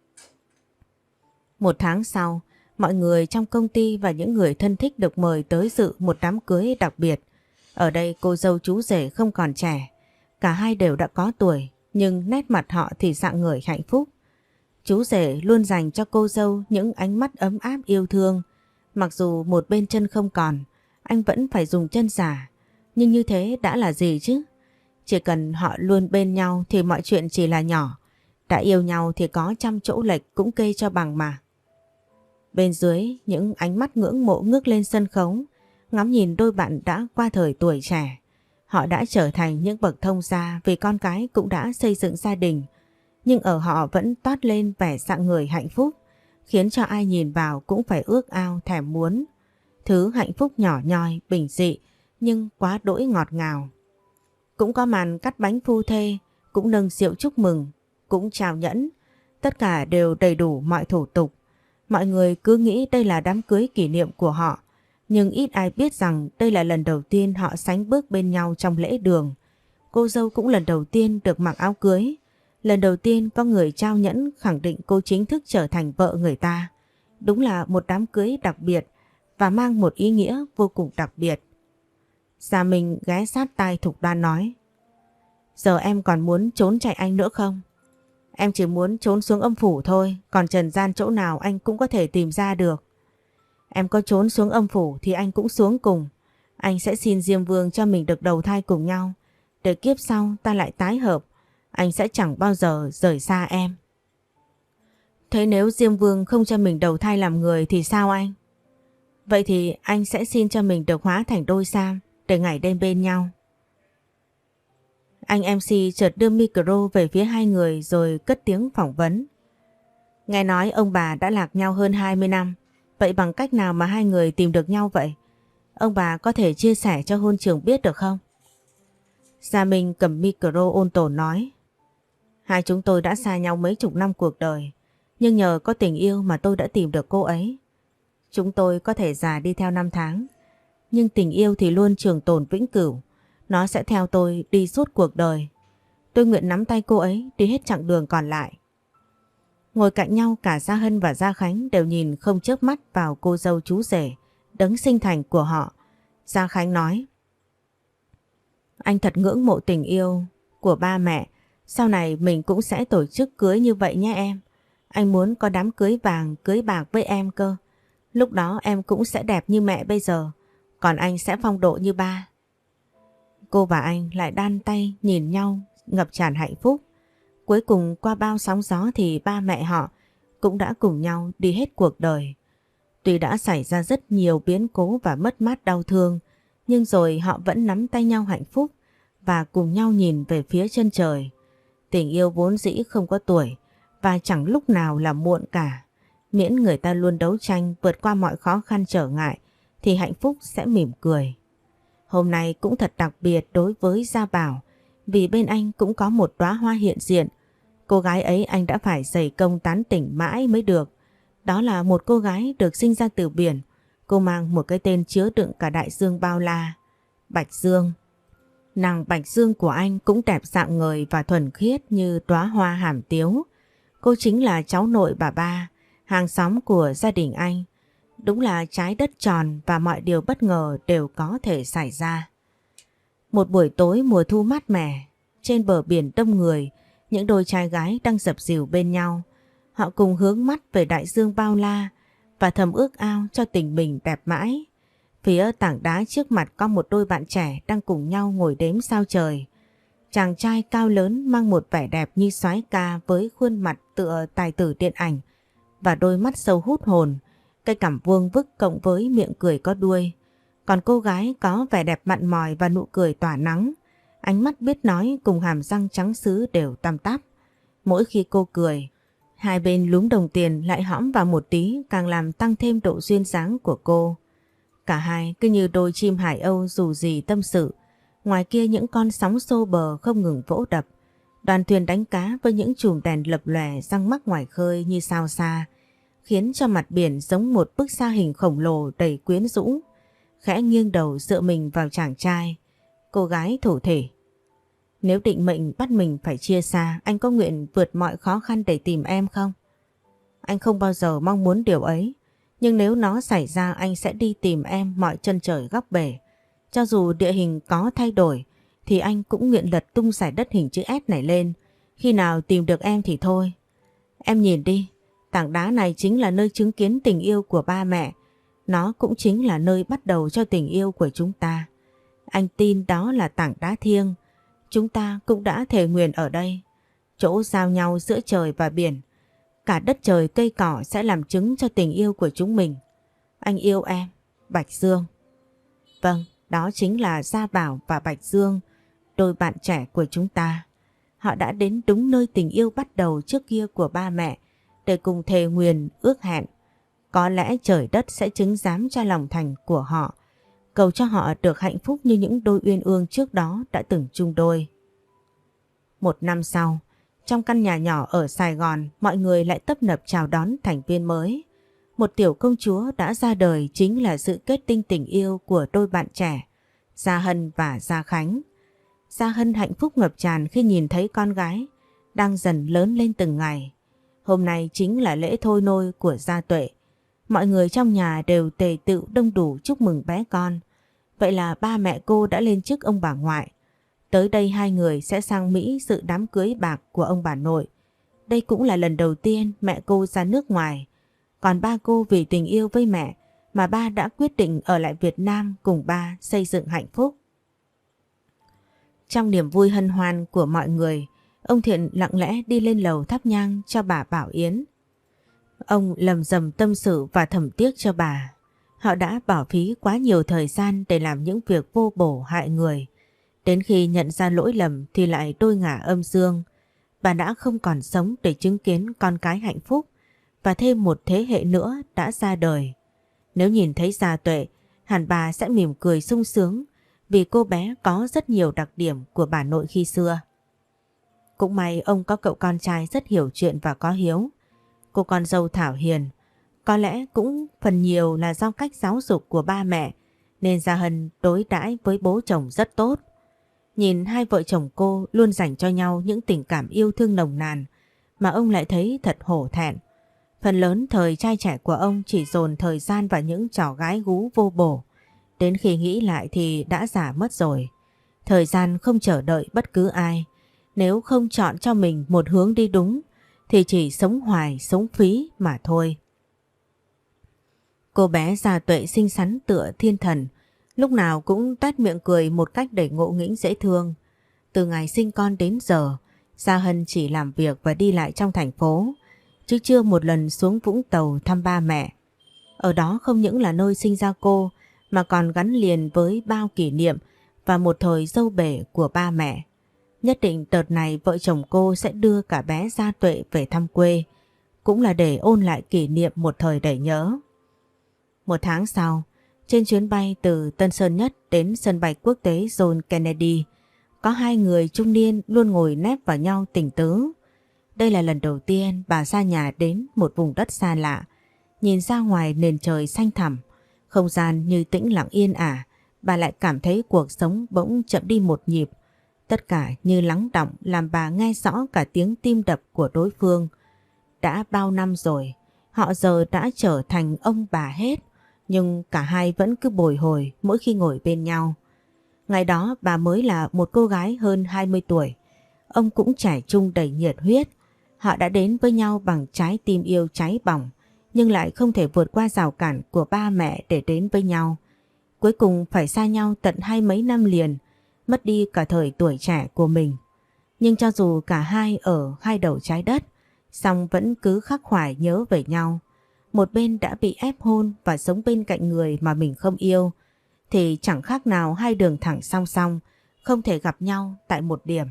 Một tháng sau, mọi người trong công ty và những người thân thích được mời tới dự một đám cưới đặc biệt. Ở đây cô dâu chú rể không còn trẻ. Cả hai đều đã có tuổi, nhưng nét mặt họ thì rạng ngời hạnh phúc. Chú rể luôn dành cho cô dâu những ánh mắt ấm áp yêu thương. Mặc dù một bên chân không còn, anh vẫn phải dùng chân giả. Nhưng như thế đã là gì chứ? Chỉ cần họ luôn bên nhau thì mọi chuyện chỉ là nhỏ. Đã yêu nhau thì có trăm chỗ lệch cũng kê cho bằng mà. Bên dưới, những ánh mắt ngưỡng mộ ngước lên sân khấu, ngắm nhìn đôi bạn đã qua thời tuổi trẻ. Họ đã trở thành những bậc thông gia vì con cái cũng đã xây dựng gia đình. Nhưng ở họ vẫn toát lên vẻ dạng người hạnh phúc, khiến cho ai nhìn vào cũng phải ước ao thèm muốn. Thứ hạnh phúc nhỏ nhoi, bình dị, nhưng quá đỗi ngọt ngào. Cũng có màn cắt bánh phu thê, cũng nâng rượu chúc mừng, cũng chào nhẫn. Tất cả đều đầy đủ mọi thủ tục. Mọi người cứ nghĩ đây là đám cưới kỷ niệm của họ, nhưng ít ai biết rằng đây là lần đầu tiên họ sánh bước bên nhau trong lễ đường. Cô dâu cũng lần đầu tiên được mặc áo cưới. Lần đầu tiên có người trao nhẫn khẳng định cô chính thức trở thành vợ người ta. Đúng là một đám cưới đặc biệt và mang một ý nghĩa vô cùng đặc biệt. Gia Minh ghé sát tai Thục Đoan nói: Giờ em còn muốn trốn chạy anh nữa không? Em chỉ muốn trốn xuống âm phủ thôi, còn trần gian chỗ nào anh cũng có thể tìm ra được. Em có trốn xuống âm phủ thì anh cũng xuống cùng. Anh sẽ xin Diêm Vương cho mình được đầu thai cùng nhau, để kiếp sau ta lại tái hợp. Anh sẽ chẳng bao giờ rời xa em. Thế nếu Diêm Vương không cho mình đầu thai làm người thì sao anh? Vậy thì anh sẽ xin cho mình được hóa thành đôi sam để ngày đêm bên nhau. Anh em xê chợt đưa micro về phía hai người rồi cất tiếng phỏng vấn. Nghe nói ông bà đã lạc nhau hơn hai mươi năm. Vậy bằng cách nào mà hai người tìm được nhau vậy? Ông bà có thể chia sẻ cho hôn trường biết được không? Gia Minh cầm micro ôn tồn nói: Hai chúng tôi đã xa nhau mấy chục năm cuộc đời, nhưng nhờ có tình yêu mà tôi đã tìm được cô ấy. Chúng tôi có thể già đi theo năm tháng, nhưng tình yêu thì luôn trường tồn vĩnh cửu. Nó sẽ theo tôi đi suốt cuộc đời. Tôi nguyện nắm tay cô ấy đi hết chặng đường còn lại. Ngồi cạnh nhau, cả Gia Hân và Gia Khánh đều nhìn không chớp mắt vào cô dâu chú rể đấng sinh thành của họ. Gia Khánh nói: Anh thật ngưỡng mộ tình yêu của ba mẹ. Sau này mình cũng sẽ tổ chức cưới như vậy nhé em. Anh muốn có đám cưới vàng cưới bạc với em cơ. Lúc đó em cũng sẽ đẹp như mẹ bây giờ, còn anh sẽ phong độ như ba. Cô và anh lại đan tay nhìn nhau ngập tràn hạnh phúc. Cuối cùng qua bao sóng gió thì ba mẹ họ cũng đã cùng nhau đi hết cuộc đời. Tuy đã xảy ra rất nhiều biến cố và mất mát đau thương, nhưng rồi họ vẫn nắm tay nhau hạnh phúc và cùng nhau nhìn về phía chân trời. Tình yêu vốn dĩ không có tuổi và chẳng lúc nào là muộn cả. Miễn người ta luôn đấu tranh vượt qua mọi khó khăn trở ngại thì hạnh phúc sẽ mỉm cười. Hôm nay cũng thật đặc biệt đối với Gia Bảo, vì bên anh cũng có một đóa hoa hiện diện. Cô gái ấy anh đã phải dày công tán tỉnh mãi mới được. Đó là một cô gái được sinh ra từ biển. Cô mang một cái tên chứa đựng cả đại dương bao la: Bạch Dương. Nàng Bạch Dương của anh cũng đẹp dạng người và thuần khiết như đóa hoa hàm tiếu. Cô chính là cháu nội bà ba, hàng xóm của gia đình anh. Đúng là trái đất tròn và mọi điều bất ngờ đều có thể xảy ra. Một buổi tối mùa thu mát mẻ, trên bờ biển đông người, những đôi trai gái đang dập dìu bên nhau. Họ cùng hướng mắt về đại dương bao la và thầm ước ao cho tình mình đẹp mãi. Phía tảng đá trước mặt có một đôi bạn trẻ đang cùng nhau ngồi đếm sao trời. Chàng trai cao lớn mang một vẻ đẹp như soái ca với khuôn mặt tựa tài tử điện ảnh và đôi mắt sâu hút hồn, cái cằm vuông vức cộng với miệng cười có đuôi. Còn cô gái có vẻ đẹp mặn mòi và nụ cười tỏa nắng, ánh mắt biết nói cùng hàm răng trắng sứ đều tăm tắp. Mỗi khi cô cười, hai bên lúm đồng tiền lại hõm vào một tí, càng làm tăng thêm độ duyên dáng của cô. Cả hai cứ như đôi chim hải âu dù gì tâm sự. Ngoài kia những con sóng xô bờ không ngừng vỗ đập. Đoàn thuyền đánh cá với những chùm đèn lập lòe răng mắc ngoài khơi như sao xa, khiến cho mặt biển giống một bức sa hình khổng lồ đầy quyến rũ. Khẽ nghiêng đầu dựa mình vào chàng trai, cô gái thủ thỉ: Nếu định mệnh bắt mình phải chia xa, anh có nguyện vượt mọi khó khăn để tìm em không? Anh không bao giờ mong muốn điều ấy, nhưng nếu nó xảy ra anh sẽ đi tìm em mọi chân trời góc bể. Cho dù địa hình có thay đổi thì anh cũng nguyện lật tung dải đất hình chữ S này lên. Khi nào tìm được em thì thôi. Em nhìn đi, tảng đá này chính là nơi chứng kiến tình yêu của ba mẹ. Nó cũng chính là nơi bắt đầu cho tình yêu của chúng ta. Anh tin đó là tảng đá thiêng. Chúng ta cũng đã thề nguyện ở đây. chỗ giao nhau giữa trời và biển. Cả đất trời cây cỏ sẽ làm chứng cho tình yêu của chúng mình. Anh yêu em, Bạch Dương. Vâng, đó chính là Gia Bảo và Bạch Dương, đôi bạn trẻ của chúng ta. Họ đã đến đúng nơi tình yêu bắt đầu trước kia của ba mẹ để cùng thề nguyền ước hẹn. Có lẽ trời đất sẽ chứng giám cho lòng thành của họ, cầu cho họ được hạnh phúc như những đôi uyên ương trước đó đã từng chung đôi. Một năm sau, trong căn nhà nhỏ ở Sài Gòn, mọi người lại tấp nập chào đón thành viên mới. Một tiểu công chúa đã ra đời chính là sự kết tinh tình yêu của đôi bạn trẻ, Gia Hân và Gia Khánh. Gia Hân hạnh phúc ngập tràn khi nhìn thấy con gái đang dần lớn lên từng ngày. Hôm nay chính là lễ thôi nôi của Gia Tuệ. Mọi người trong nhà đều tề tựu đông đủ chúc mừng bé con. Vậy là ba mẹ cô đã lên chức ông bà ngoại. Tới đây hai người sẽ sang Mỹ dự đám cưới bạc của ông bà nội. Đây cũng là lần đầu tiên mẹ cô ra nước ngoài. Còn ba cô vì tình yêu với mẹ mà ba đã quyết định ở lại Việt Nam cùng ba xây dựng hạnh phúc. Trong niềm vui hân hoan của mọi người, ông Thiện lặng lẽ đi lên lầu thắp nhang cho bà Bảo Yến. Ông lầm rầm tâm sự và thầm tiếc cho bà. Họ đã bỏ phí quá nhiều thời gian để làm những việc vô bổ hại người. Đến khi nhận ra lỗi lầm thì lại đôi ngả âm dương. Bà đã không còn sống để chứng kiến con cái hạnh phúc và thêm một thế hệ nữa đã ra đời. Nếu nhìn thấy Gia Tuệ, hẳn bà sẽ mỉm cười sung sướng vì cô bé có rất nhiều đặc điểm của bà nội khi xưa. Cũng may ông có cậu con trai rất hiểu chuyện và có hiếu. Cô con dâu Thảo hiền, có lẽ cũng phần nhiều là do cách giáo dục của ba mẹ nên Gia Hân đối đãi với bố chồng rất tốt. Nhìn hai vợ chồng cô luôn dành cho nhau những tình cảm yêu thương nồng nàn mà ông lại thấy thật hổ thẹn. Phần lớn thời trai trẻ của ông chỉ dồn thời gian vào những trò gái gú vô bổ. Đến khi nghĩ lại thì đã già mất rồi. Thời gian không chờ đợi bất cứ ai. Nếu không chọn cho mình một hướng đi đúng thì chỉ sống hoài, sống phí mà thôi. Cô bé Gia Tuệ xinh xắn tựa thiên thần, lúc nào cũng toét miệng cười một cách đầy ngộ nghĩnh dễ thương. Từ ngày sinh con đến giờ, Gia Hân chỉ làm việc và đi lại trong thành phố, chứ chưa một lần xuống Vũng Tàu thăm ba mẹ. Ở đó không những là nơi sinh ra cô, mà còn gắn liền với bao kỷ niệm và một thời dâu bể của ba mẹ. Nhất định đợt này vợ chồng cô sẽ đưa cả bé Gia Tuệ về thăm quê, cũng là để ôn lại kỷ niệm một thời đầy nhớ. Một tháng sau, trên chuyến bay từ Tân Sơn Nhất đến sân bay quốc tế John Kennedy, có hai người trung niên luôn ngồi nép vào nhau tình tứ. Đây là lần đầu tiên bà ra nhà đến một vùng đất xa lạ. Nhìn ra ngoài nền trời xanh thẳm, không gian như tĩnh lặng yên ả, bà lại cảm thấy cuộc sống bỗng chậm đi một nhịp. Tất cả như lắng đọng làm bà nghe rõ cả tiếng tim đập của đối phương. Đã bao năm rồi, họ giờ đã trở thành ông bà hết, nhưng cả hai vẫn cứ bồi hồi mỗi khi ngồi bên nhau. Ngày đó bà mới là một cô gái hơn hai mươi tuổi, ông cũng trẻ trung đầy nhiệt huyết. Họ đã đến với nhau bằng trái tim yêu cháy bỏng, nhưng lại không thể vượt qua rào cản của ba mẹ để đến với nhau. Cuối cùng phải xa nhau tận hai mấy năm liền, mất đi cả thời tuổi trẻ của mình. Nhưng cho dù cả hai ở hai đầu trái đất, song vẫn cứ khắc khoải nhớ về nhau. Một bên đã bị ép hôn và sống bên cạnh người mà mình không yêu, thì chẳng khác nào hai đường thẳng song song, không thể gặp nhau tại một điểm.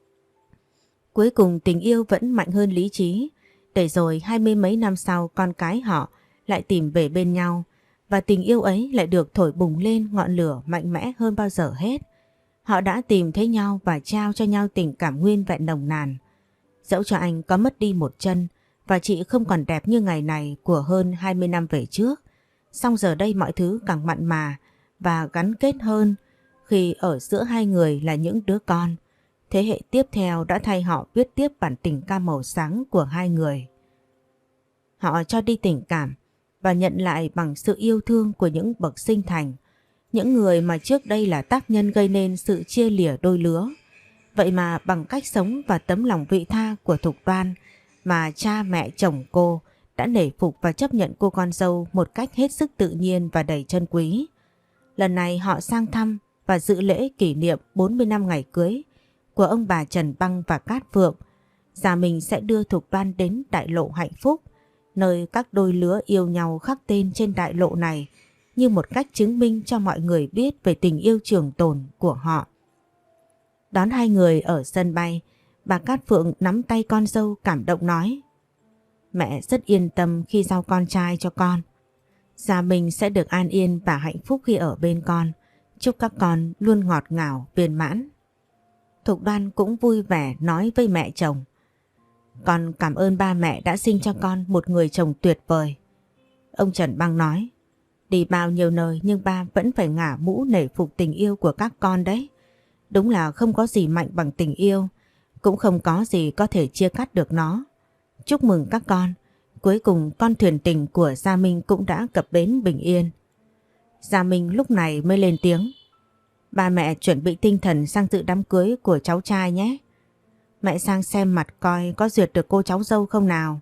Cuối cùng tình yêu vẫn mạnh hơn lý trí, để rồi hai mươi mấy năm sau con cái họ lại tìm về bên nhau, và tình yêu ấy lại được thổi bùng lên ngọn lửa mạnh mẽ hơn bao giờ hết. Họ đã tìm thấy nhau và trao cho nhau tình cảm nguyên vẹn nồng nàn. Dẫu cho anh có mất đi một chân và chị không còn đẹp như ngày này của hơn hai mươi năm về trước, song giờ đây mọi thứ càng mặn mà và gắn kết hơn khi ở giữa hai người là những đứa con. Thế hệ tiếp theo đã thay họ viết tiếp bản tình ca màu sáng của hai người. Họ cho đi tình cảm và nhận lại bằng sự yêu thương của những bậc sinh thành, những người mà trước đây là tác nhân gây nên sự chia lìa đôi lứa. Vậy mà bằng cách sống và tấm lòng vị tha của Thục Đoan mà cha mẹ chồng cô đã nể phục và chấp nhận cô con dâu một cách hết sức tự nhiên và đầy trân quý. Lần này họ sang thăm và dự lễ kỷ niệm bốn mươi năm ngày cưới của ông bà Trần Băng và Cát Phượng. Gia Minh sẽ đưa Thục Đoan đến đại lộ hạnh phúc, nơi các đôi lứa yêu nhau khắc tên trên đại lộ này như một cách chứng minh cho mọi người biết về tình yêu trường tồn của họ. Đón hai người ở sân bay, bà Cát Phượng nắm tay con dâu cảm động nói: Mẹ rất yên tâm khi giao con trai cho con. Gia Minh sẽ được an yên và hạnh phúc khi ở bên con. Chúc các con luôn ngọt ngào, viên mãn. Thục Đoan cũng vui vẻ nói với mẹ chồng: Con cảm ơn ba mẹ đã sinh cho con một người chồng tuyệt vời. Ông Trần Băng nói: Đi bao nhiêu nơi nhưng ba vẫn phải ngả mũ nể phục tình yêu của các con đấy. Đúng là không có gì mạnh bằng tình yêu, cũng không có gì có thể chia cắt được nó. Chúc mừng các con, cuối cùng con thuyền tình của Gia Minh cũng đã cập bến bình yên. Gia Minh lúc này mới lên tiếng: Ba mẹ chuẩn bị tinh thần sang dự đám cưới của cháu trai nhé. Mẹ sang xem mặt coi có duyệt được cô cháu dâu không nào.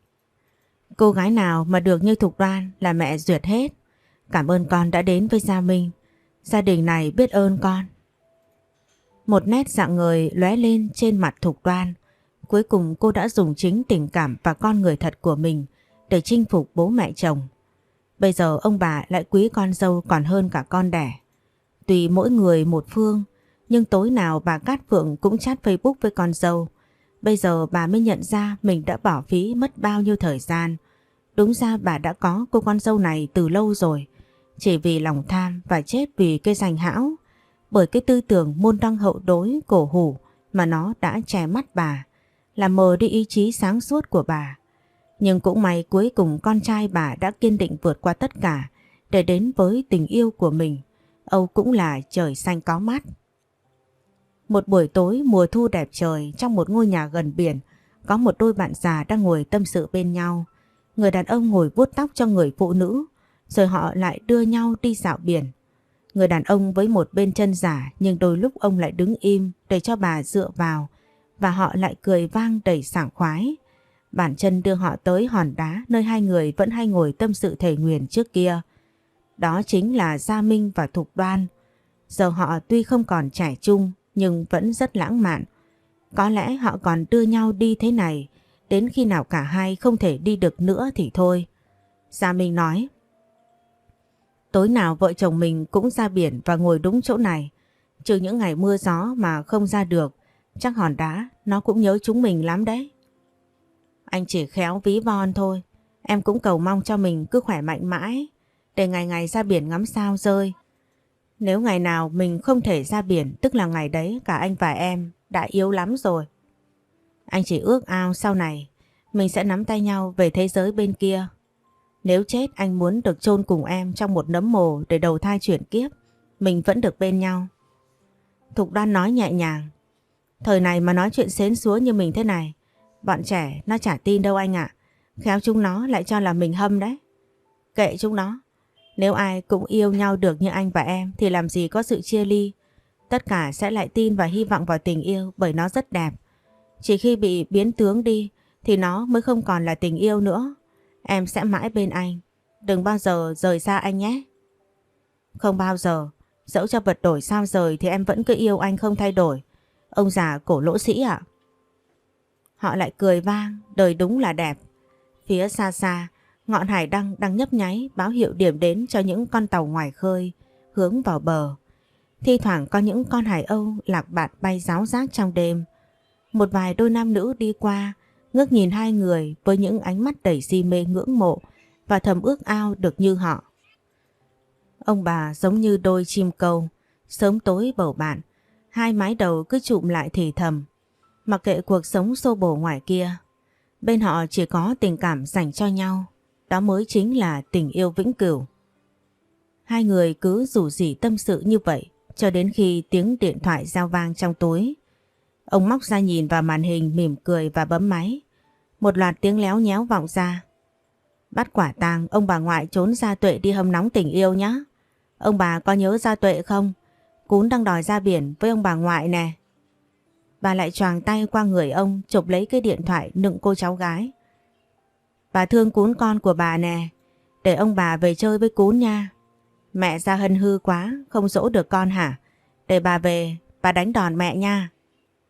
Cô gái nào mà được như Thục Đoan là mẹ duyệt hết. Cảm ơn con đã đến với Gia Minh. Gia đình này biết ơn con. Một nét rạng ngời lóe lên trên mặt Thục Đoan. Cuối cùng cô đã dùng chính tình cảm và con người thật của mình để chinh phục bố mẹ chồng. Bây giờ ông bà lại quý con dâu còn hơn cả con đẻ. Tuy mỗi người một phương, nhưng tối nào bà Cát Phượng cũng chat Facebook với con dâu. Bây giờ bà mới nhận ra mình đã bỏ phí mất bao nhiêu thời gian. Đúng ra bà đã có cô con dâu này từ lâu rồi. Chỉ vì lòng tham và chết vì cái danh hão, bởi cái tư tưởng môn đăng hậu đối cổ hủ mà nó đã che mắt bà, làm mờ đi ý chí sáng suốt của bà. Nhưng cũng may cuối cùng con trai bà đã kiên định vượt qua tất cả để đến với tình yêu của mình. Âu cũng là trời xanh có mắt. Một buổi tối mùa thu đẹp trời, trong một ngôi nhà gần biển, có một đôi bạn già đang ngồi tâm sự bên nhau. Người đàn ông ngồi vuốt tóc cho người phụ nữ, rồi họ lại đưa nhau đi dạo biển. Người đàn ông với một bên chân giả, nhưng đôi lúc ông lại đứng im để cho bà dựa vào, và họ lại cười vang đầy sảng khoái. Bàn chân đưa họ tới hòn đá nơi hai người vẫn hay ngồi tâm sự thề nguyền trước kia. Đó chính là Gia Minh và Thục Đoan. Giờ họ tuy không còn trẻ trung nhưng vẫn rất lãng mạn. Có lẽ họ còn đưa nhau đi thế này, đến khi nào cả hai không thể đi được nữa thì thôi. Gia Minh nói: Tối nào vợ chồng mình cũng ra biển và ngồi đúng chỗ này. Trừ những ngày mưa gió mà không ra được, chắc hòn đá nó cũng nhớ chúng mình lắm đấy. Anh chỉ khéo ví von thôi. Em cũng cầu mong cho mình cứ khỏe mạnh mãi, để ngày ngày ra biển ngắm sao rơi. Nếu ngày nào mình không thể ra biển, tức là ngày đấy cả anh và em đã yếu lắm rồi. Anh chỉ ước ao sau này mình sẽ nắm tay nhau về thế giới bên kia. Nếu chết anh muốn được chôn cùng em trong một nấm mồ để đầu thai chuyển kiếp, mình vẫn được bên nhau. Thục Đoan nói nhẹ nhàng: Thời này mà nói chuyện xến xúa như mình thế này, bọn trẻ nó chả tin đâu anh ạ. Khéo chúng nó lại cho là mình hâm đấy. Kệ chúng nó. Nếu ai cũng yêu nhau được như anh và em thì làm gì có sự chia ly. Tất cả sẽ lại tin và hy vọng vào tình yêu, bởi nó rất đẹp. Chỉ khi bị biến tướng đi thì nó mới không còn là tình yêu nữa. Em sẽ mãi bên anh. Đừng bao giờ rời xa anh nhé. Không bao giờ. Dẫu cho vật đổi sao rời thì em vẫn cứ yêu anh không thay đổi. Ông già cổ lỗ sĩ ạ. Họ lại cười vang, đời đúng là đẹp. Phía xa xa, ngọn hải đăng đang nhấp nháy báo hiệu điểm đến cho những con tàu ngoài khơi hướng vào bờ. Thi thoảng có những con hải âu lạc bạt bay ráo rác trong đêm. Một vài đôi nam nữ đi qua, ngước nhìn hai người với những ánh mắt đầy si mê ngưỡng mộ và thầm ước ao được như họ. Ông bà giống như đôi chim câu, sớm tối bầu bạn, hai mái đầu cứ chụm lại thì thầm. Mặc kệ cuộc sống xô bồ ngoài kia, bên họ chỉ có tình cảm dành cho nhau. Đó mới chính là tình yêu vĩnh cửu. Hai người cứ rủ rỉ tâm sự như vậy cho đến khi tiếng điện thoại reo vang trong túi. Ông móc ra nhìn vào màn hình, mỉm cười và bấm máy. Một loạt tiếng léo nhéo vọng ra. Bắt quả tang ông bà ngoại trốn Gia Tuệ đi hâm nóng tình yêu nhá. Ông bà có nhớ Gia Tuệ không? Cún đang đòi ra biển với ông bà ngoại nè. Bà lại choàng tay qua người ông, chụp lấy cái điện thoại nựng cô cháu gái. Bà thương Cún con của bà nè, để ông bà về chơi với Cún nha. Mẹ Gia Hân hư quá, không dỗ được con hả? Để bà về, bà đánh đòn mẹ nha.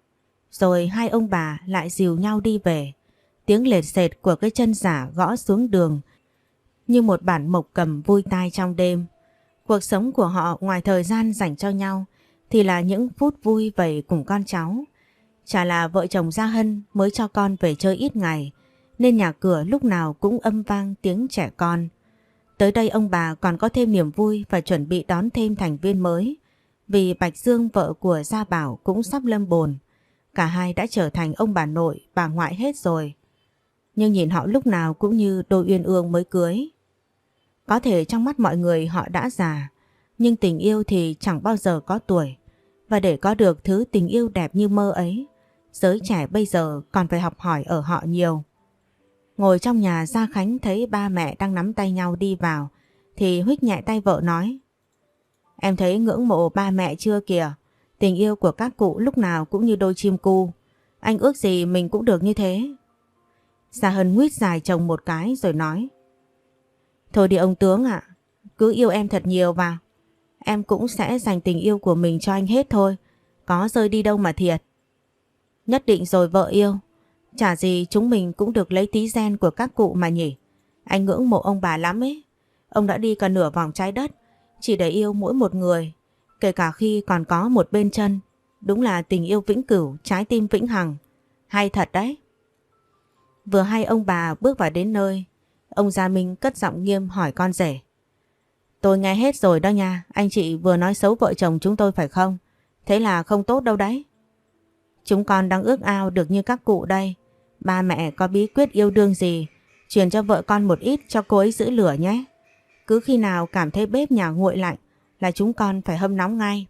Rồi hai ông bà lại dìu nhau đi về. Tiếng lệt sệt của cái chân giả gõ xuống đường như một bản mộc cầm vui tai trong đêm. Cuộc sống của họ ngoài thời gian dành cho nhau thì là những phút vui vầy cùng con cháu. Chả là vợ chồng Gia Hân mới cho con về chơi ít ngày nên nhà cửa lúc nào cũng âm vang tiếng trẻ con. Tới đây ông bà còn có thêm niềm vui và chuẩn bị đón thêm thành viên mới vì Bạch Dương vợ của Gia Bảo cũng sắp lâm bồn. Cả hai đã trở thành ông bà nội bà ngoại hết rồi. Nhưng nhìn họ lúc nào cũng như đôi uyên ương mới cưới. Có thể trong mắt mọi người họ đã già, nhưng tình yêu thì chẳng bao giờ có tuổi. Và để có được thứ tình yêu đẹp như mơ ấy, giới trẻ bây giờ còn phải học hỏi ở họ nhiều. Ngồi trong nhà, Gia Khánh thấy ba mẹ đang nắm tay nhau đi vào thì huých nhẹ tay vợ nói: Em thấy ngưỡng mộ ba mẹ chưa kìa? Tình yêu của các cụ lúc nào cũng như đôi chim cu. Anh ước gì mình cũng được như thế. Gia Hân nguyết dài chồng một cái rồi nói: Thôi đi ông tướng ạ, cứ yêu em thật nhiều vào. Em cũng sẽ dành tình yêu của mình cho anh hết thôi, có rơi đi đâu mà thiệt. Nhất định rồi vợ yêu. Chả gì chúng mình cũng được lấy tí gen của các cụ mà nhỉ. Anh ngưỡng mộ ông bà lắm ấy. Ông đã đi cả nửa vòng trái đất chỉ để yêu mỗi một người, kể cả khi còn có một bên chân. Đúng là tình yêu vĩnh cửu, trái tim vĩnh hằng. Hay thật đấy. Vừa hay ông bà bước vào đến nơi, ông Gia Minh cất giọng nghiêm hỏi con rể: Tôi nghe hết rồi đó nha, anh chị vừa nói xấu vợ chồng chúng tôi phải không? Thế là không tốt đâu đấy. Chúng con đang ước ao được như các cụ đây. Ba mẹ có bí quyết yêu đương gì, truyền cho vợ con một ít cho cô ấy giữ lửa nhé. Cứ khi nào cảm thấy bếp nhà nguội lạnh là chúng con phải hâm nóng ngay.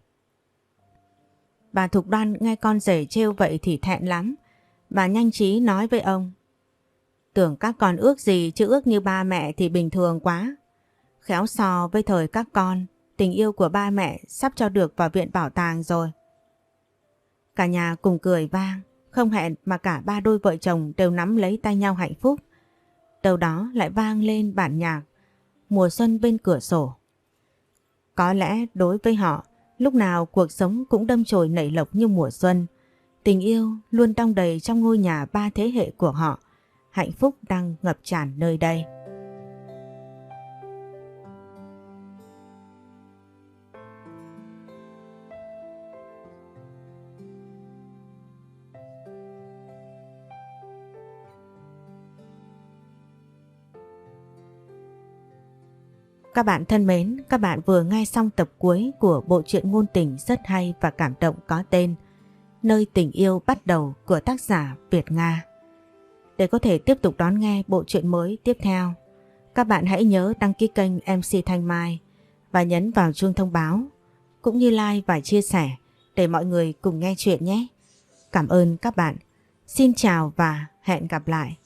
Bà Thục Đoan nghe con rể trêu vậy thì thẹn lắm. Bà nhanh trí nói với ông: Tưởng các con ước gì chứ ước như ba mẹ thì bình thường quá. Khéo so với thời các con, tình yêu của ba mẹ sắp cho được vào viện bảo tàng rồi. Cả nhà cùng cười vang, không hẹn mà cả ba đôi vợ chồng đều nắm lấy tay nhau hạnh phúc. Đầu đó lại vang lên bản nhạc Mùa xuân bên cửa sổ. Có lẽ đối với họ, lúc nào cuộc sống cũng đâm chồi nảy lộc như mùa xuân. Tình yêu luôn đong đầy trong ngôi nhà ba thế hệ của họ. Hạnh phúc đang ngập tràn nơi đây. Các bạn thân mến, các bạn vừa nghe xong tập cuối của bộ truyện ngôn tình rất hay và cảm động có tên Nơi tình yêu bắt đầu của tác giả Việt Nga. Để có thể tiếp tục đón nghe bộ truyện mới tiếp theo, các bạn hãy nhớ đăng ký kênh em xê Thanh Mai và nhấn vào chuông thông báo, cũng như like và chia sẻ để mọi người cùng nghe chuyện nhé. Cảm ơn các bạn. Xin chào và hẹn gặp lại.